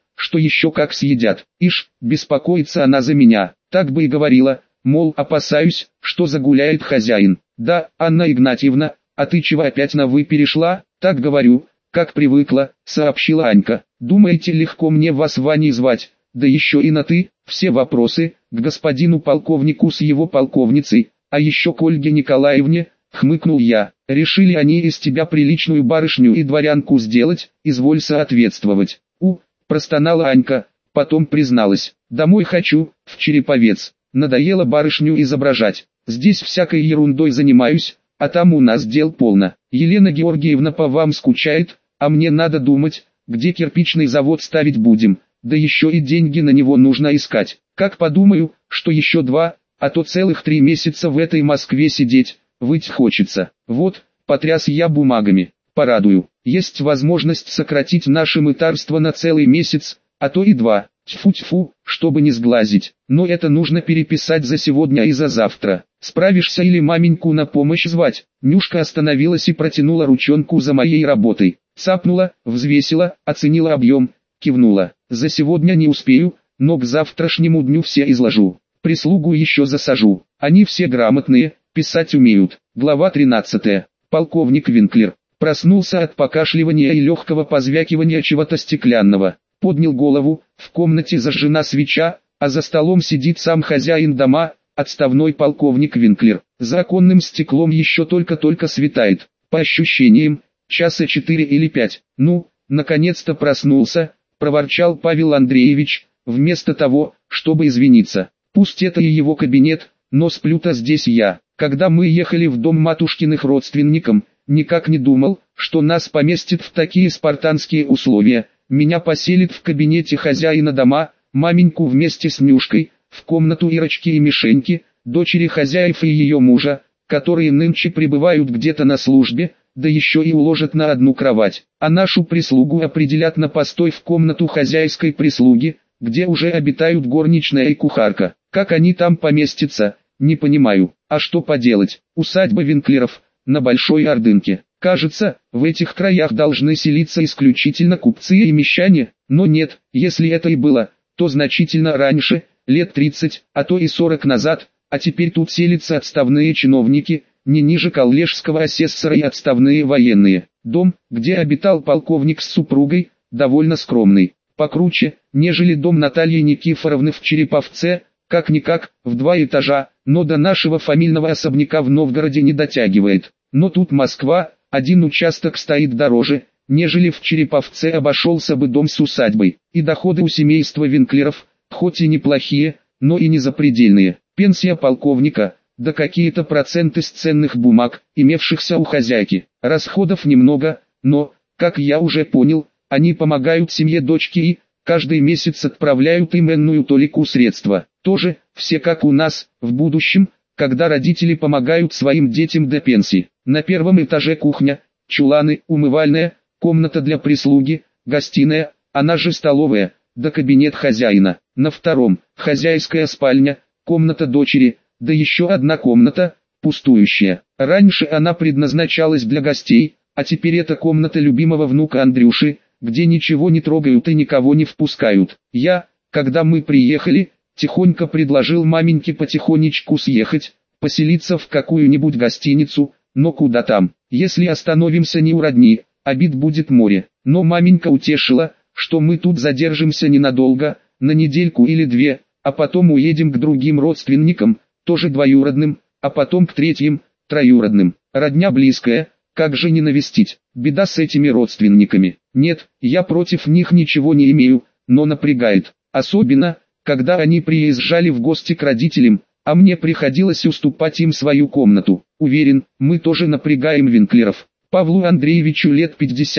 что еще как съедят. Ишь, беспокоится она за меня, так бы и говорила, мол, опасаюсь, что загуляет хозяин. Да, Анна Игнатьевна, а ты чего опять на «вы» перешла? Так говорю, как привыкла, сообщила Анька. Думаете, легко мне вас Ваней звать, да еще и на «ты»? Все вопросы к господину полковнику с его полковницей, а еще к Ольге Николаевне, хмыкнул я. Решили они из тебя приличную барышню и дворянку сделать, изволь соответствовать. Простонала Анька, потом призналась. Домой хочу, в Череповец. Надоело барышню изображать. Здесь всякой ерундой занимаюсь, а там у нас дел полно. Елена Георгиевна по вам скучает, а мне надо думать, где кирпичный завод ставить будем. Да еще и деньги на него нужно искать. Как подумаю, что еще 2, а то целых 3 месяца в этой Москве сидеть, выть хочется. Вот, потряс я бумагами. Порадую. Есть возможность сократить наше мытарство на целый месяц, а то и 2. Тьфу-тьфу, чтобы не сглазить. Но это нужно переписать за сегодня и за завтра. Справишься или маменьку на помощь звать? Нюшка остановилась и протянула ручонку за моей работой. Цапнула, взвесила, оценила объем, кивнула. За сегодня не успею, но к завтрашнему дню все изложу. Прислугу еще засажу. Они все грамотные, писать умеют. Глава 13. Полковник Винклер проснулся от покашливания и легкого позвякивания чего-то стеклянного. Поднял голову, в комнате зажжена свеча, а за столом сидит сам хозяин дома, отставной полковник Винклер. За оконным стеклом еще только-только светает. По ощущениям, часа 4 или 5. Ну, наконец-то проснулся, проворчал Павел Андреевич, вместо того, чтобы извиниться. Пусть это и его кабинет, но сплю-то здесь я. Когда мы ехали в дом матушкиных родственникам, никак не думал, что нас поместят в такие спартанские условия. Меня поселит в кабинете хозяина дома, маменьку вместе с Нюшкой, в комнату Ирочки и Мишеньки, дочери хозяев и ее мужа, которые нынче пребывают где-то на службе, да еще и уложат на одну кровать. А нашу прислугу определят на постой в комнату хозяйской прислуги, где уже обитают горничная и кухарка. Как они там поместятся, не понимаю. А что поделать, усадьба Винклеров, на Большой Ордынке. Кажется, в этих краях должны селиться исключительно купцы и мещане, но нет, если это и было, то значительно раньше, лет 30, а то и 40 назад, а теперь тут селятся отставные чиновники, не ниже коллежского асессора и отставные военные. Дом, где обитал полковник с супругой, довольно скромный, покруче, нежели дом Натальи Никифоровны в Череповце, как-никак, в 2 этажа, но до нашего фамильного особняка в Новгороде не дотягивает. Но тут Москва, один участок стоит дороже, нежели в Череповце обошелся бы дом с усадьбой. И доходы у семейства Винклеров, хоть и неплохие, но и не запредельные. Пенсия полковника, да какие-то проценты с ценных бумаг, имевшихся у хозяйки. Расходов немного, но, как я уже понял, они помогают семье дочки и, каждый месяц отправляют им энную толику средства. Тоже, все как у нас, в будущем, когда родители помогают своим детям до пенсии. На первом этаже кухня, чуланы, умывальная, комната для прислуги, гостиная, она же столовая, да кабинет хозяина. На втором, хозяйская спальня, комната дочери, да еще одна комната, пустующая. Раньше она предназначалась для гостей, а теперь это комната любимого внука Андрюши, где ничего не трогают и никого не впускают. Я, когда мы приехали, тихонько предложил маменьке потихонечку съехать, поселиться в какую-нибудь гостиницу, но куда там, если остановимся не у родни, обид будет море. Но маменька утешила, что мы тут задержимся ненадолго, на недельку или 2, а потом уедем к другим родственникам, тоже двоюродным, а потом к третьим, троюродным. Родня близкая, как же не навестить? Беда с этими родственниками. Нет, я против них ничего не имею, но напрягает. Особенно, когда они приезжали в гости к родителям, а мне приходилось уступать им свою комнату. Уверен, мы тоже напрягаем Винклеров. Павлу Андреевичу лет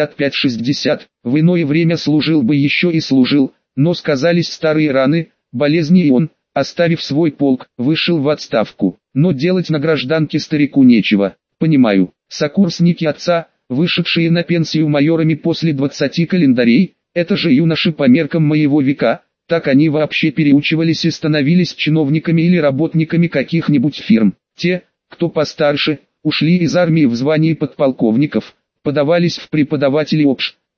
55-60, в иное время служил бы еще и служил, но сказались старые раны, болезни и он, оставив свой полк, вышел в отставку. Но делать на гражданке старику нечего, понимаю. Сокурсники отца, вышедшие на пенсию майорами после 20 календарей, это же юноши по меркам моего века, так они вообще переучивались и становились чиновниками или работниками каких-нибудь фирм. Те, кто постарше, ушли из армии в звании подполковников, подавались в преподаватели ОПШ,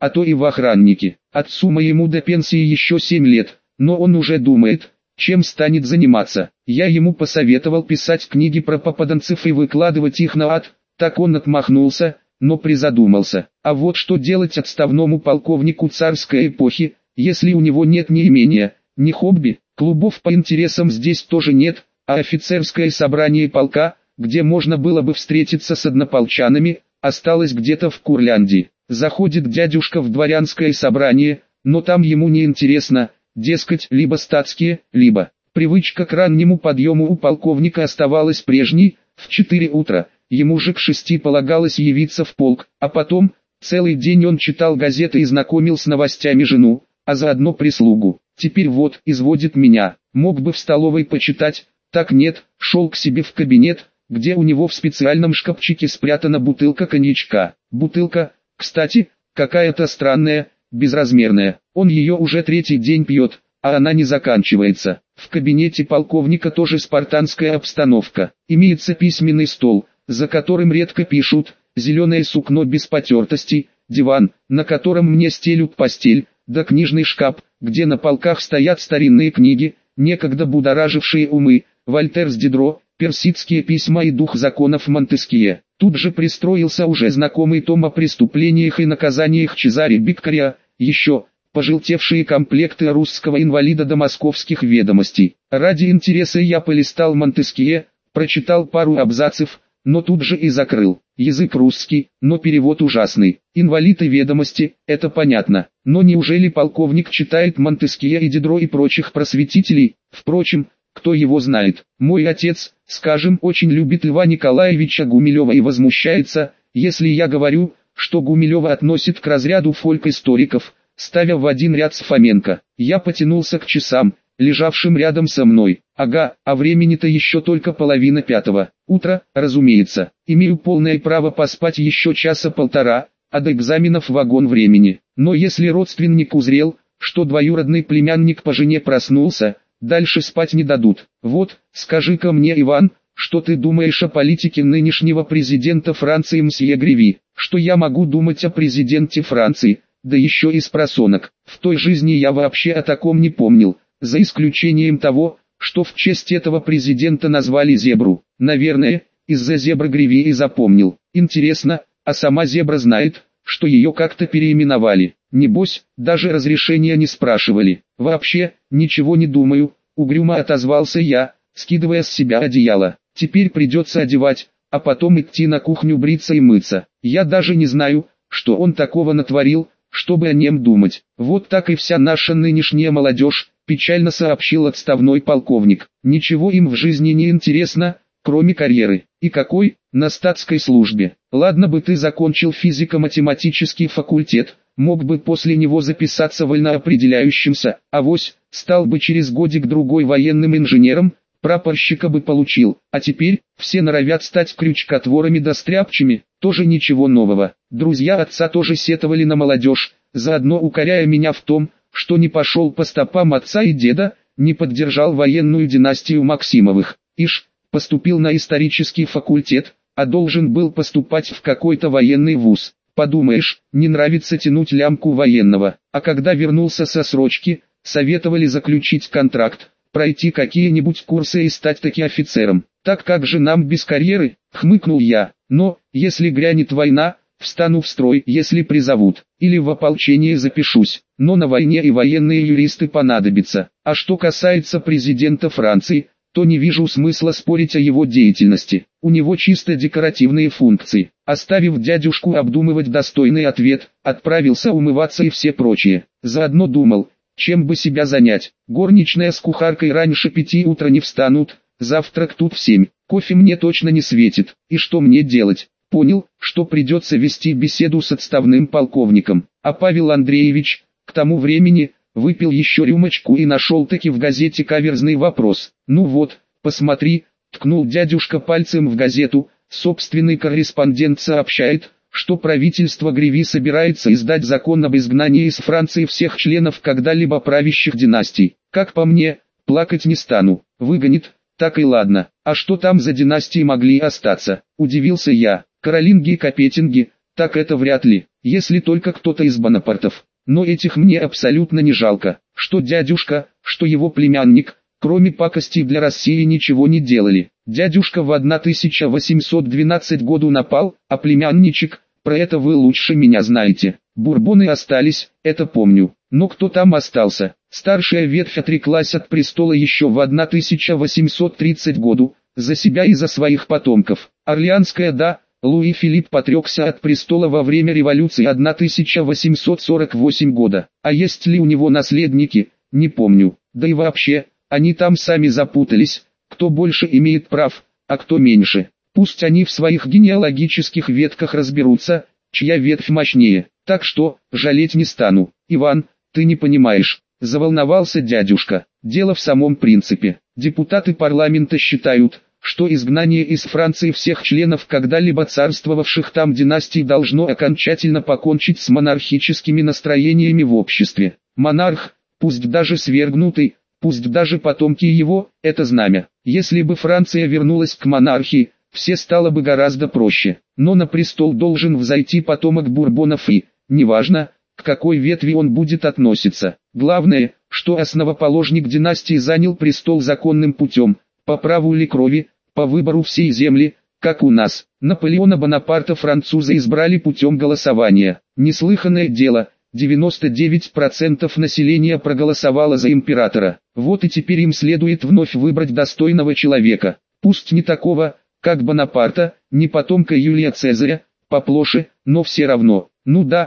а то и в охранники. Отцу моему до пенсии еще 7 лет, но он уже думает, чем станет заниматься. Я ему посоветовал писать книги про попаданцев и выкладывать их на ад, так он отмахнулся, но призадумался. А вот что делать отставному полковнику царской эпохи, если у него нет ни имения, ни хобби, клубов по интересам здесь тоже нет, а офицерское собрание полка, где можно было бы встретиться с однополчанами, осталось где-то в Курляндии. Заходит дядюшка в дворянское собрание, но там ему не интересно, дескать, либо статские, либо... Привычка к раннему подъему у полковника оставалась прежней, в 4 утра, ему же к 6 полагалось явиться в полк, а потом, целый день он читал газеты и знакомил с новостями жену, а заодно прислугу. Теперь вот, изводит меня, мог бы в столовой почитать, так нет, шел к себе в кабинет, где у него в специальном шкафчике спрятана бутылка коньячка. Бутылка, кстати, какая-то странная, безразмерная, он ее уже 3-й день пьет, а она не заканчивается. В кабинете полковника тоже спартанская обстановка. Имеется письменный стол, за которым редко пишут, зеленое сукно без потертостей, диван, на котором мне стелют постель, да книжный шкаф, где на полках стоят старинные книги, некогда будоражившие умы, Вольтер с Дидро, персидские письма и дух законов Монтескье. Тут же пристроился уже знакомый том о преступлениях и наказаниях Чезаре Биккаря, еще пожелтевшие комплекты русского инвалида до московских ведомостей. Ради интереса я полистал Монтескье, прочитал пару абзацев, но тут же и закрыл. Язык русский, но перевод ужасный. Инвалид и ведомости, это понятно. Но неужели полковник читает Монтескье и Дидро и прочих просветителей? Впрочем, кто его знает. Мой отец, скажем, очень любит Льва Николаевича Гумилева и возмущается, если я говорю, что Гумилева относит к разряду фольк-историков, ставя в один ряд с Фоменко. Я потянулся к часам, лежавшим рядом со мной. Ага, а времени-то еще только 4:30 утра, разумеется. Имею полное право поспать еще часа полтора, а до экзаменов вагон времени. Но если родственник узрел, что двоюродный племянник по жене проснулся, дальше спать не дадут. Вот, скажи-ка мне, Иван, что ты думаешь о политике нынешнего президента Франции мсье Гриви? Что я могу думать о президенте Франции? Да еще и с просонок. В той жизни я вообще о таком не помнил, за исключением того, что в честь этого президента назвали зебру. Наверное, из-за зебры Гриви и запомнил. Интересно, а сама зебра знает, что ее как-то переименовали? Небось, даже разрешения не спрашивали. Вообще, ничего не думаю, угрюмо отозвался я, скидывая с себя одеяло. Теперь придется одевать, а потом идти на кухню бриться и мыться. Я даже не знаю, что он такого натворил, чтобы о нем думать. Вот так и вся наша нынешняя молодежь, печально сообщил отставной полковник. Ничего им в жизни не интересно, кроме карьеры. И какой? На статской службе. Ладно бы ты закончил физико-математический факультет, мог бы после него записаться вольноопределяющимся, авось, стал бы через годик-другой военным инженером, прапорщика бы получил, а теперь, все норовят стать крючкотворами да стряпчими, тоже ничего нового. Друзья отца тоже сетовали на молодежь, заодно укоряя меня в том, что не пошел по стопам отца и деда, не поддержал военную династию Максимовых. Ишь, поступил на исторический факультет, а должен был поступать в какой-то военный вуз. Подумаешь, не нравится тянуть лямку военного, а когда вернулся со срочки, советовали заключить контракт, пройти какие-нибудь курсы и стать таки офицером. Так как же нам без карьеры, хмыкнул я, но, если грянет война, встану в строй, если призовут, или в ополчение запишусь, но на войне и военные юристы понадобятся. А что касается президента Франции, то не вижу смысла спорить о его деятельности, у него чисто декоративные функции. Оставив дядюшку обдумывать достойный ответ, отправился умываться и все прочее. Заодно думал, чем бы себя занять. Горничная с кухаркой раньше 5 утра не встанут, завтрак тут в 7, кофе мне точно не светит, и что мне делать? Понял, что придется вести беседу с отставным полковником, а Павел Андреевич, к тому времени, выпил еще рюмочку и нашел-таки в газете каверзный вопрос. Ну вот, посмотри, ткнул дядюшка пальцем в газету, собственный корреспондент сообщает, что правительство Гриви собирается издать закон об изгнании из Франции всех членов когда-либо правящих династий. Как по мне, плакать не стану, выгонит, так и ладно. А что там за династии могли остаться? Удивился я. Каролинги и Капетинги, так это вряд ли, если только кто-то из Бонапартов. Но этих мне абсолютно не жалко, что дядюшка, что его племянник, кроме пакостей для России ничего не делали. Дядюшка в 1812 году напал, а племянничек, про это вы лучше меня знаете. Бурбоны остались, это помню. Но кто там остался? Старшая ветвь отреклась от престола еще в 1830 году, за себя и за своих потомков. Орлеанская, да, Луи Филипп отрекся от престола во время революции 1848 года. А есть ли у него наследники, не помню. Да и вообще, они там сами запутались, кто больше имеет прав, а кто меньше. Пусть они в своих генеалогических ветках разберутся, чья ветвь мощнее. Так что, жалеть не стану. Иван, ты не понимаешь, заволновался дядюшка. Дело в самом принципе. Депутаты парламента считают, что изгнание из Франции всех членов когда-либо царствовавших там династий должно окончательно покончить с монархическими настроениями в обществе. Монарх, пусть даже свергнутый, пусть даже потомки его, это знамя. Если бы Франция вернулась к монархии, все стало бы гораздо проще. Но на престол должен взойти потомок Бурбонов и, неважно, к какой ветви он будет относиться. Главное, что основоположник династии занял престол законным путем, по праву или крови, по выбору всей земли, как у нас. Наполеона Бонапарта французы избрали путем голосования. Неслыханное дело, 99% населения проголосовало за императора. Вот и теперь им следует вновь выбрать достойного человека. Пусть не такого, как Бонапарта, не потомка Юлия Цезаря, поплоше, но все равно. Ну да,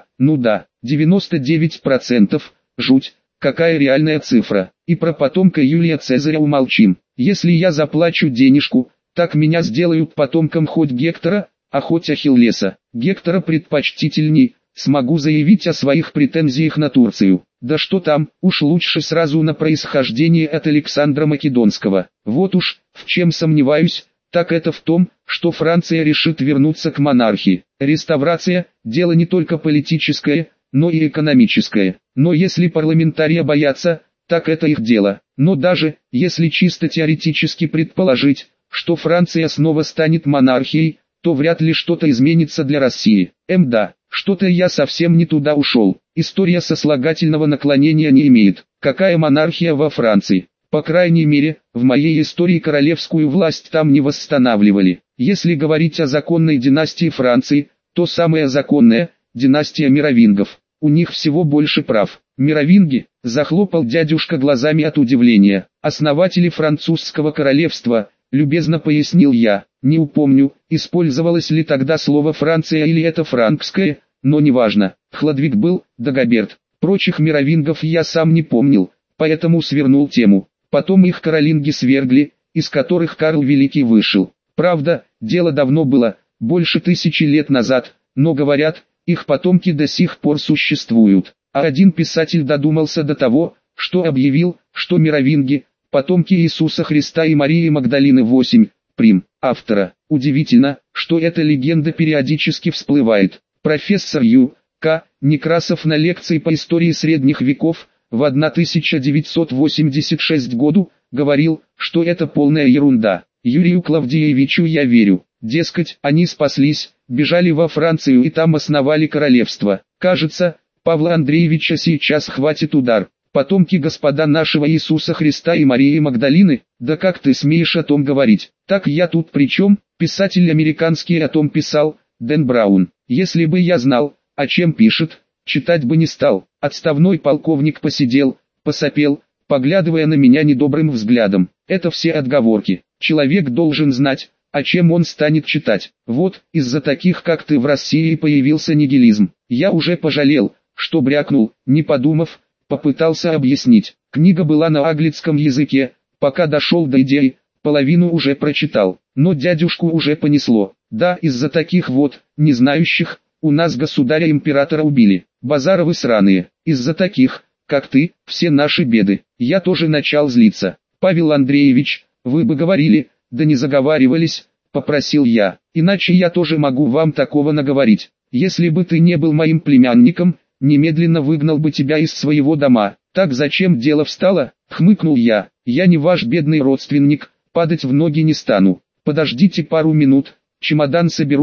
99%, жуть, какая реальная цифра. И про потомка Юлия Цезаря умолчим. Если я заплачу денежку, так меня сделают потомком хоть Гектора, а хоть Ахиллеса. Гектора предпочтительней, смогу заявить о своих претензиях на Турцию. Да что там, уж лучше сразу на происхождение от Александра Македонского. Вот уж, в чем сомневаюсь, так это в том, что Франция решит вернуться к монархии. Реставрация – дело не только политическое, но и экономическое. Но если парламентарии боятся, так это их дело. Но даже, если чисто теоретически предположить, что Франция снова станет монархией, то вряд ли что-то изменится для России. Да, что-то я совсем не туда ушел. История сослагательного наклонения не имеет. Какая монархия во Франции? По крайней мере, в моей истории королевскую власть там не восстанавливали. Если говорить о законной династии Франции, то самая законная – династия Меровингов. У них всего больше прав. Меровинги, захлопал дядюшка глазами от удивления. Основатели французского королевства, любезно пояснил я. Не упомню, использовалось ли тогда слово Франция или это франкское, но неважно. Хлодвиг был, Дагоберт. Прочих меровингов я сам не помнил, поэтому свернул тему. Потом их каролинги свергли, из которых Карл Великий вышел. Правда, дело давно было, больше 1000 лет назад, но говорят, их потомки до сих пор существуют. А один писатель додумался до того, что объявил, что меровинги – потомки Иисуса Христа и Марии Магдалины 8, прим. Автора. Удивительно, что эта легенда периодически всплывает. Профессор Ю. К. Некрасов на лекции по истории средних веков в 1986 году говорил, что это полная ерунда. Юрию Клавдиевичу я верю. Дескать, они спаслись, бежали во Францию и там основали королевство. Кажется, Павла Андреевича сейчас хватит удар. Потомки господа нашего Иисуса Христа и Марии Магдалины, да как ты смеешь о том говорить? Так я тут при чем? Писатель американский о том писал, Дэн Браун. Если бы я знал, о чем пишет, читать бы не стал. Отставной полковник посидел, посопел, поглядывая на меня недобрым взглядом. Это все отговорки. Человек должен знать, о чем он станет читать. Вот, из-за таких как ты в России появился нигилизм. Я уже пожалел, что брякнул, не подумав, попытался объяснить. Книга была на английском языке, пока дошел до идеи, половину уже прочитал. Но дядюшку уже понесло. Да, из-за таких вот, не знающих, у нас государя-императора убили. Базаровы сраные. Из-за таких, как ты, все наши беды. Я тоже начал злиться. Павел Андреевич, вы бы говорили, да не заговаривались, попросил я. Иначе я тоже могу вам такого наговорить. Если бы ты не был моим племянником, немедленно выгнал бы тебя из своего дома. Так зачем дело встало? Хмыкнул я. Я не ваш бедный родственник, падать в ноги не стану. Подождите пару минут, чемодан соберу,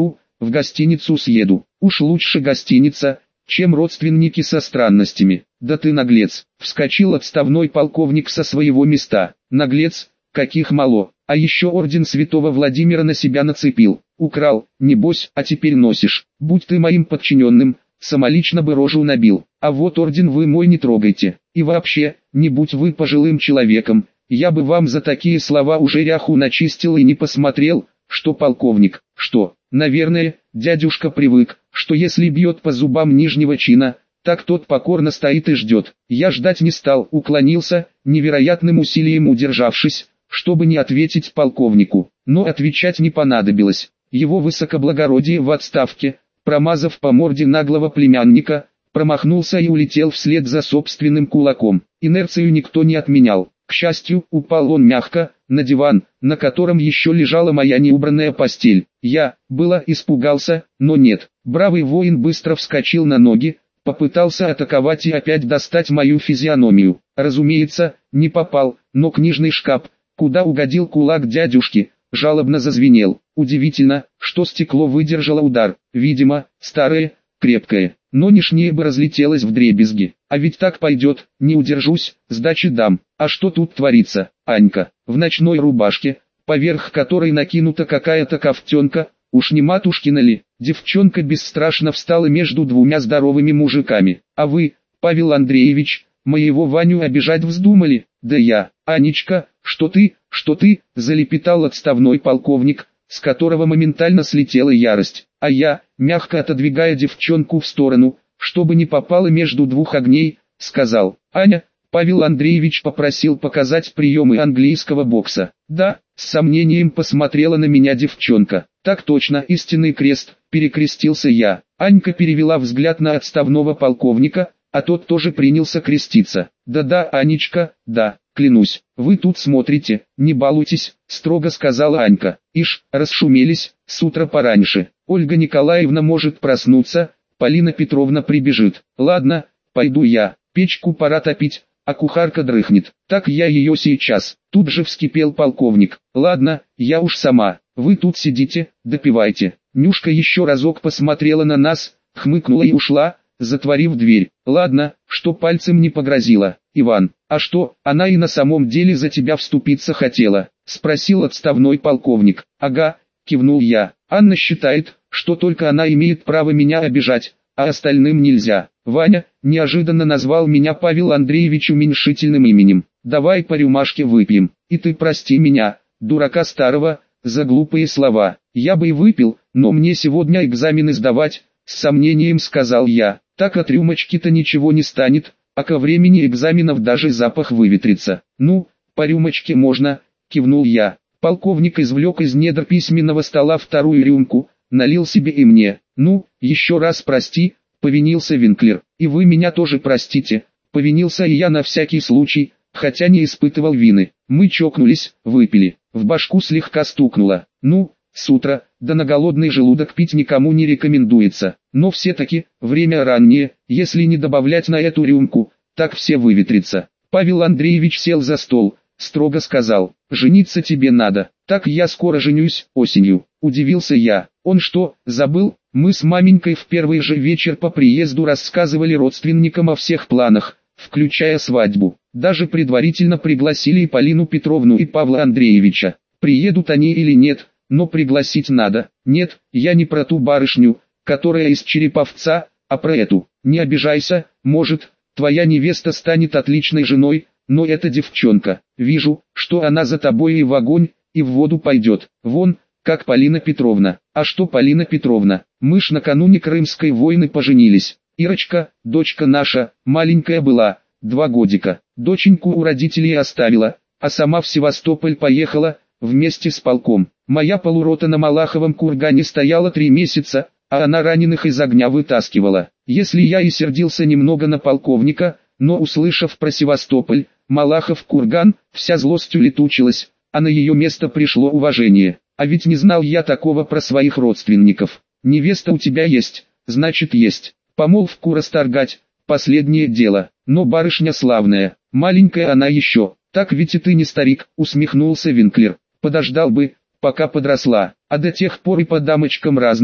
в гостиницу съеду. Уж лучше гостиница, чем родственники со странностями. Да ты наглец, вскочил отставной полковник со своего места. Наглец, каких мало, а еще орден святого Владимира на себя нацепил. Украл, небось, а теперь носишь. Будь ты моим подчиненным, самолично бы рожу набил. А вот орден вы мой не трогайте. И вообще, не будь вы пожилым человеком, я бы вам за такие слова уже ряху начистил и не посмотрел, что полковник, что, наверное, дядюшка привык, что если бьет по зубам нижнего чина, так тот покорно стоит и ждет. Я ждать не стал, уклонился, невероятным усилием удержавшись, чтобы не ответить полковнику. Но отвечать не понадобилось. Его высокоблагородие в отставке, промазав по морде наглого племянника, промахнулся и улетел вслед за собственным кулаком. Инерцию никто не отменял. К счастью, упал он мягко, на диван, на котором еще лежала моя неубранная постель. Я, было, испугался, но нет. Бравый воин быстро вскочил на ноги, попытался атаковать и опять достать мою физиономию. Разумеется, не попал, но книжный шкаф, куда угодил кулак дядюшки, жалобно зазвенел. Удивительно, что стекло выдержало удар. Видимо, старое, крепкое, но нижнее бы разлетелось вдребезги. А ведь так пойдет, не удержусь, сдачи дам. А что тут творится? Анька, в ночной рубашке, поверх которой накинута какая-то ковтенка, уж не матушкина ли? Девчонка бесстрашно встала между двумя здоровыми мужиками. А вы, Павел Андреевич, моего Ваню обижать вздумали? Да я, Анечка, что ты, залепетал отставной полковник, с которого моментально слетела ярость. А я, мягко отодвигая девчонку в сторону, чтобы не попало между двух огней, сказал: «Аня, Павел Андреевич попросил показать приемы английского бокса». «Да», с сомнением посмотрела на меня девчонка. «Так точно, истинный крест», перекрестился я. Анька перевела взгляд на отставного полковника, а тот тоже принялся креститься. «Да-да, Анечка, да, клянусь, вы тут смотрите, не балуйтесь», строго сказала Анька. «Ишь, расшумелись, с утра пораньше. Ольга Николаевна может проснуться, Полина Петровна прибежит. Ладно, пойду я, печку пора топить, а кухарка дрыхнет. Так я ее сейчас». Тут же вскипел полковник. «Ладно, я уж сама, вы тут сидите, допивайте». Нюшка еще разок посмотрела на нас, хмыкнула и ушла, затворив дверь. «Ладно, что пальцем не погрозила, Иван. А что, она и на самом деле за тебя вступиться хотела?» Спросил отставной полковник. «Ага», кивнул я. «Анна считает, что только она имеет право меня обижать, а остальным нельзя». Ваня неожиданно назвал меня Павел Андреевич уменьшительным именем. «Давай по рюмашке выпьем. И ты прости меня, дурака старого, за глупые слова. Я бы и выпил, но мне сегодня экзамены сдавать», с сомнением сказал я. «Так от рюмочки-то ничего не станет, а ко времени экзаменов даже запах выветрится». «Ну, по рюмочке можно», кивнул я. Полковник извлек из недр письменного стола вторую рюмку, налил себе и мне. «Ну, еще раз прости», повинился Винклер. «И вы меня тоже простите», повинился и я на всякий случай, хотя не испытывал вины. Мы чокнулись, выпили, в башку слегка стукнуло. Ну, с утра, да на голодный желудок пить никому не рекомендуется. Но все-таки, время раннее, если не добавлять на эту рюмку, так все выветрится. Павел Андреевич сел за стол, строго сказал: «Жениться тебе надо». «Так я скоро женюсь, осенью», удивился я. «Он что, забыл?» Мы с маменькой в первый же вечер по приезду рассказывали родственникам о всех планах, включая свадьбу. Даже предварительно пригласили и Полину Петровну, и Павла Андреевича. Приедут они или нет, но пригласить надо. Нет, я не про ту барышню, которая из Череповца, а про эту. Не обижайся, может, твоя невеста станет отличной женой, но эта девчонка, вижу, что она за тобой и в огонь, и в воду пойдет. Вон, как Полина Петровна. А что Полина Петровна? Мы ж накануне Крымской войны поженились. Ирочка, дочка наша, маленькая была, 2 годика. Доченьку у родителей оставила, а сама в Севастополь поехала, вместе с полком. Моя полурота на Малаховом кургане стояла 3 месяца, а она раненых из огня вытаскивала. Если я и сердился немного на полковника, но услышав про Севастополь, Малахов курган, вся злость улетучилась, а на ее место пришло уважение. А ведь не знал я такого про своих родственников. Невеста у тебя есть, значит есть. Помолвку расторгать, последнее дело. Но барышня славная, маленькая она еще. Так ведь и ты не старик, усмехнулся Винклер. Подождал бы, пока подросла, а до тех пор и по дамочкам разным,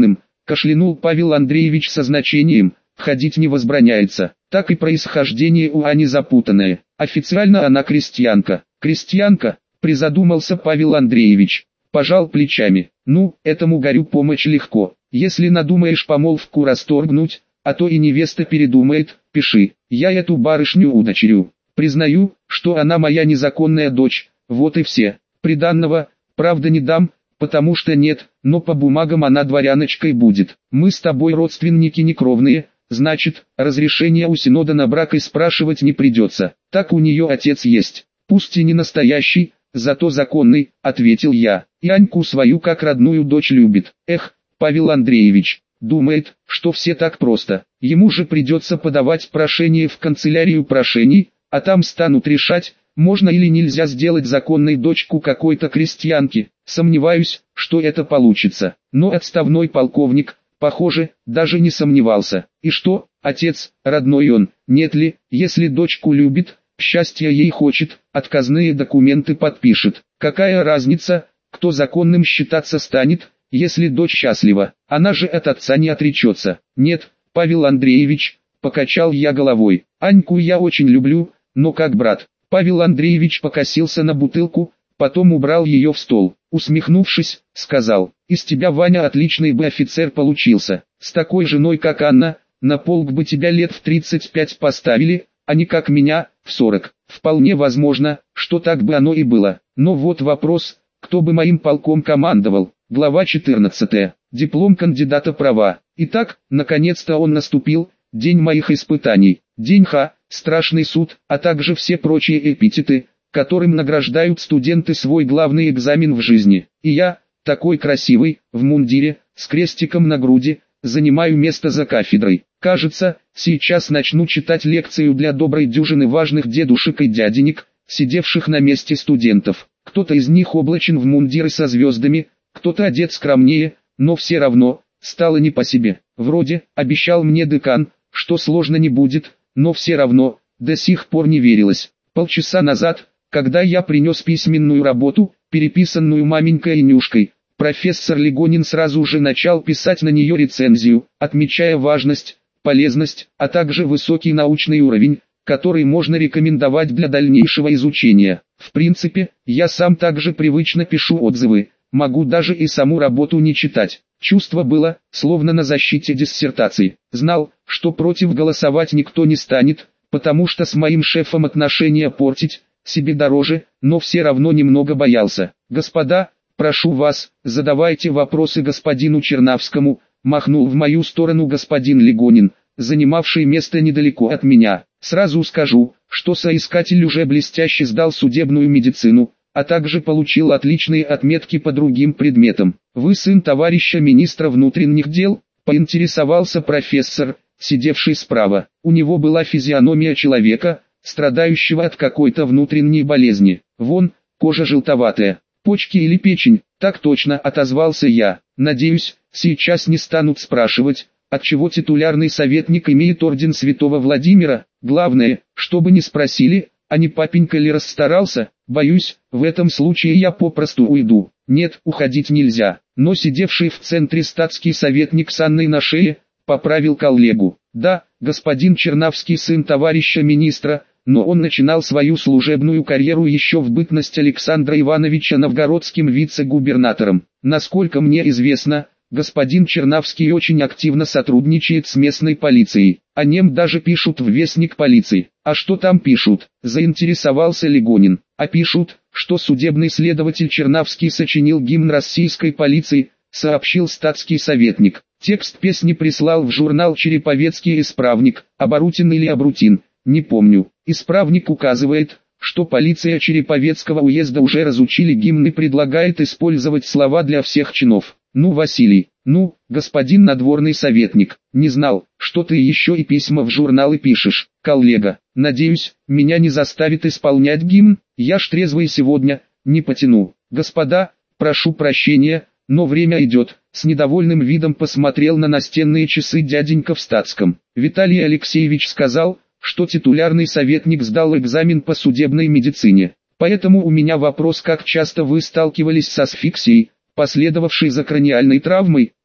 кашлянул Павел Андреевич со значением, ходить не возбраняется. Так и происхождение у Ани запутанное. Официально она крестьянка. Крестьянка, призадумался Павел Андреевич. Пожал плечами. Ну, этому горю помочь легко. Если надумаешь помолвку расторгнуть, а то и невеста передумает, пиши. Я эту барышню удочерю. Признаю, что она моя незаконная дочь, вот и все. Приданного, правда, не дам, потому что нет, но по бумагам она дворяночкой будет. Мы с тобой родственники некровные, значит, разрешения у Синода на брак и спрашивать не придется. Так у нее отец есть, пусть и не настоящий, зато законный, ответил я. И Аньку свою как родную дочь любит. Эх, Павел Андреевич, думает, что все так просто. Ему же придется подавать прошение в канцелярию прошений, а там станут решать, можно или нельзя сделать законной дочку какой-то крестьянки. Сомневаюсь, что это получится. Но отставной полковник, похоже, даже не сомневался. И что, отец, родной он, нет ли, если дочку любит, счастья ей хочет, отказные документы подпишет. Какая разница, кто законным считаться станет, если дочь счастлива, она же от отца не отречется. Нет, Павел Андреевич, покачал я головой. Аньку я очень люблю, но как брат. Павел Андреевич покосился на бутылку, потом убрал ее в стол. Усмехнувшись, сказал: из тебя, Ваня, отличный бы офицер получился. С такой женой, как Анна, на полк бы тебя лет в 35 поставили, а не как меня, в 40. Вполне возможно, что так бы оно и было. Но вот вопрос, кто бы моим полком командовал. Глава 14. Диплом кандидата права. Итак, наконец-то он наступил, день моих испытаний. День Х, страшный суд, а также все прочие эпитеты, которым награждают студенты свой главный экзамен в жизни. И я, такой красивый, в мундире, с крестиком на груди, занимаю место за кафедрой. Кажется, сейчас начну читать лекцию для доброй дюжины важных дедушек и дяденек, сидевших на месте студентов. Кто-то из них облачен в мундиры со звездами, кто-то одет скромнее, но все равно, стало не по себе. Вроде, обещал мне декан, что сложно не будет, но все равно, до сих пор не верилось. Полчаса назад, когда я принес письменную работу, переписанную маменькой и Нюшкой, профессор Легонин сразу же начал писать на нее рецензию, отмечая важность, полезность, а также высокий научный уровень, который можно рекомендовать для дальнейшего изучения. В принципе, я сам также привычно пишу отзывы, могу даже и саму работу не читать. Чувство было, словно на защите диссертации. Знал, что против голосовать никто не станет, потому что с моим шефом отношения портить, себе дороже, но все равно немного боялся. «Господа, прошу вас, задавайте вопросы господину Чернавскому», махнул в мою сторону господин Легонин, занимавший место недалеко от меня. «Сразу скажу, что соискатель уже блестяще сдал судебную медицину, а также получил отличные отметки по другим предметам. Вы сын товарища министра внутренних дел?» — поинтересовался профессор, сидевший справа. У него была физиономия человека, страдающего от какой-то внутренней болезни. Вон, кожа желтоватая. Почки или печень? Так точно, отозвался я. Надеюсь, сейчас не станут спрашивать, отчего титулярный советник имеет орден святого Владимира. Главное, чтобы не спросили, а не папенька ли расстарался. Боюсь, в этом случае я попросту уйду. Нет, уходить нельзя. Но сидевший в центре статский советник с Анной на шее, поправил коллегу. Да, господин Чернавский сын товарища министра, но он начинал свою служебную карьеру еще в бытность Александра Ивановича новгородским вице-губернатором. Насколько мне известно, господин Чернавский очень активно сотрудничает с местной полицией. О нем даже пишут в Вестник полиции. А что там пишут? Заинтересовался Легонин. А пишут, что судебный следователь Чернавский сочинил гимн российской полиции, сообщил статский советник. Текст песни прислал в журнал «Череповецкий исправник», Оборутин или Обрутин, не помню. Исправник указывает, что полиция Череповецкого уезда уже разучили гимн и предлагает использовать слова для всех чинов. Ну, Василий, ну, господин надворный советник, не знал, что ты еще и письма в журналы пишешь. Коллега, надеюсь, меня не заставит исполнять гимн, я ж трезвый сегодня, не потяну. Господа, прошу прощения, но время идет. С недовольным видом посмотрел на настенные часы дяденька в статском. Виталий Алексеевич сказал, что титулярный советник сдал экзамен по судебной медицине. Поэтому у меня вопрос: как часто вы сталкивались с асфиксией, последовавшей за краниальной травмой?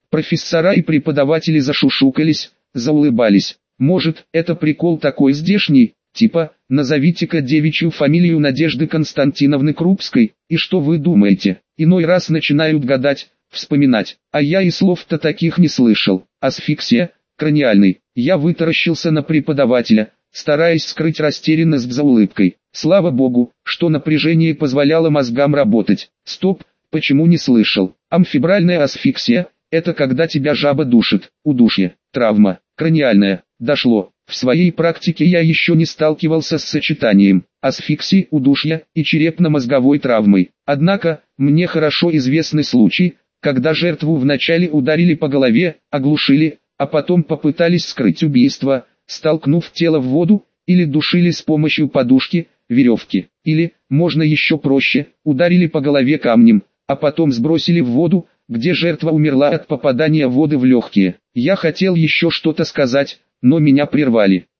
Профессора и преподаватели зашушукались, заулыбались. Может, это прикол такой здешний, типа, назовите-ка девичью фамилию Надежды Константиновны Крупской, и что вы думаете? Иной раз начинают гадать, вспоминать, а я и слов-то таких не слышал. Асфиксия, краниальный. Я вытаращился на преподавателя, стараясь скрыть растерянность за улыбкой. Слава богу, что напряжение позволяло мозгам работать. Стоп, почему не слышал? Амфибральная асфиксия – это когда тебя жаба душит, удушье, травма, краниальная. Дошло. В своей практике я еще не сталкивался с сочетанием асфиксии, удушья и черепно-мозговой травмой. Однако, мне хорошо известны случаи, когда жертву вначале ударили по голове, оглушили, а потом попытались скрыть убийство, столкнув тело в воду, или душили с помощью подушки, веревки. Или, можно еще проще, ударили по голове камнем, а потом сбросили в воду, где жертва умерла от попадания воды в легкие. Я хотел еще что-то сказать, но меня прервали.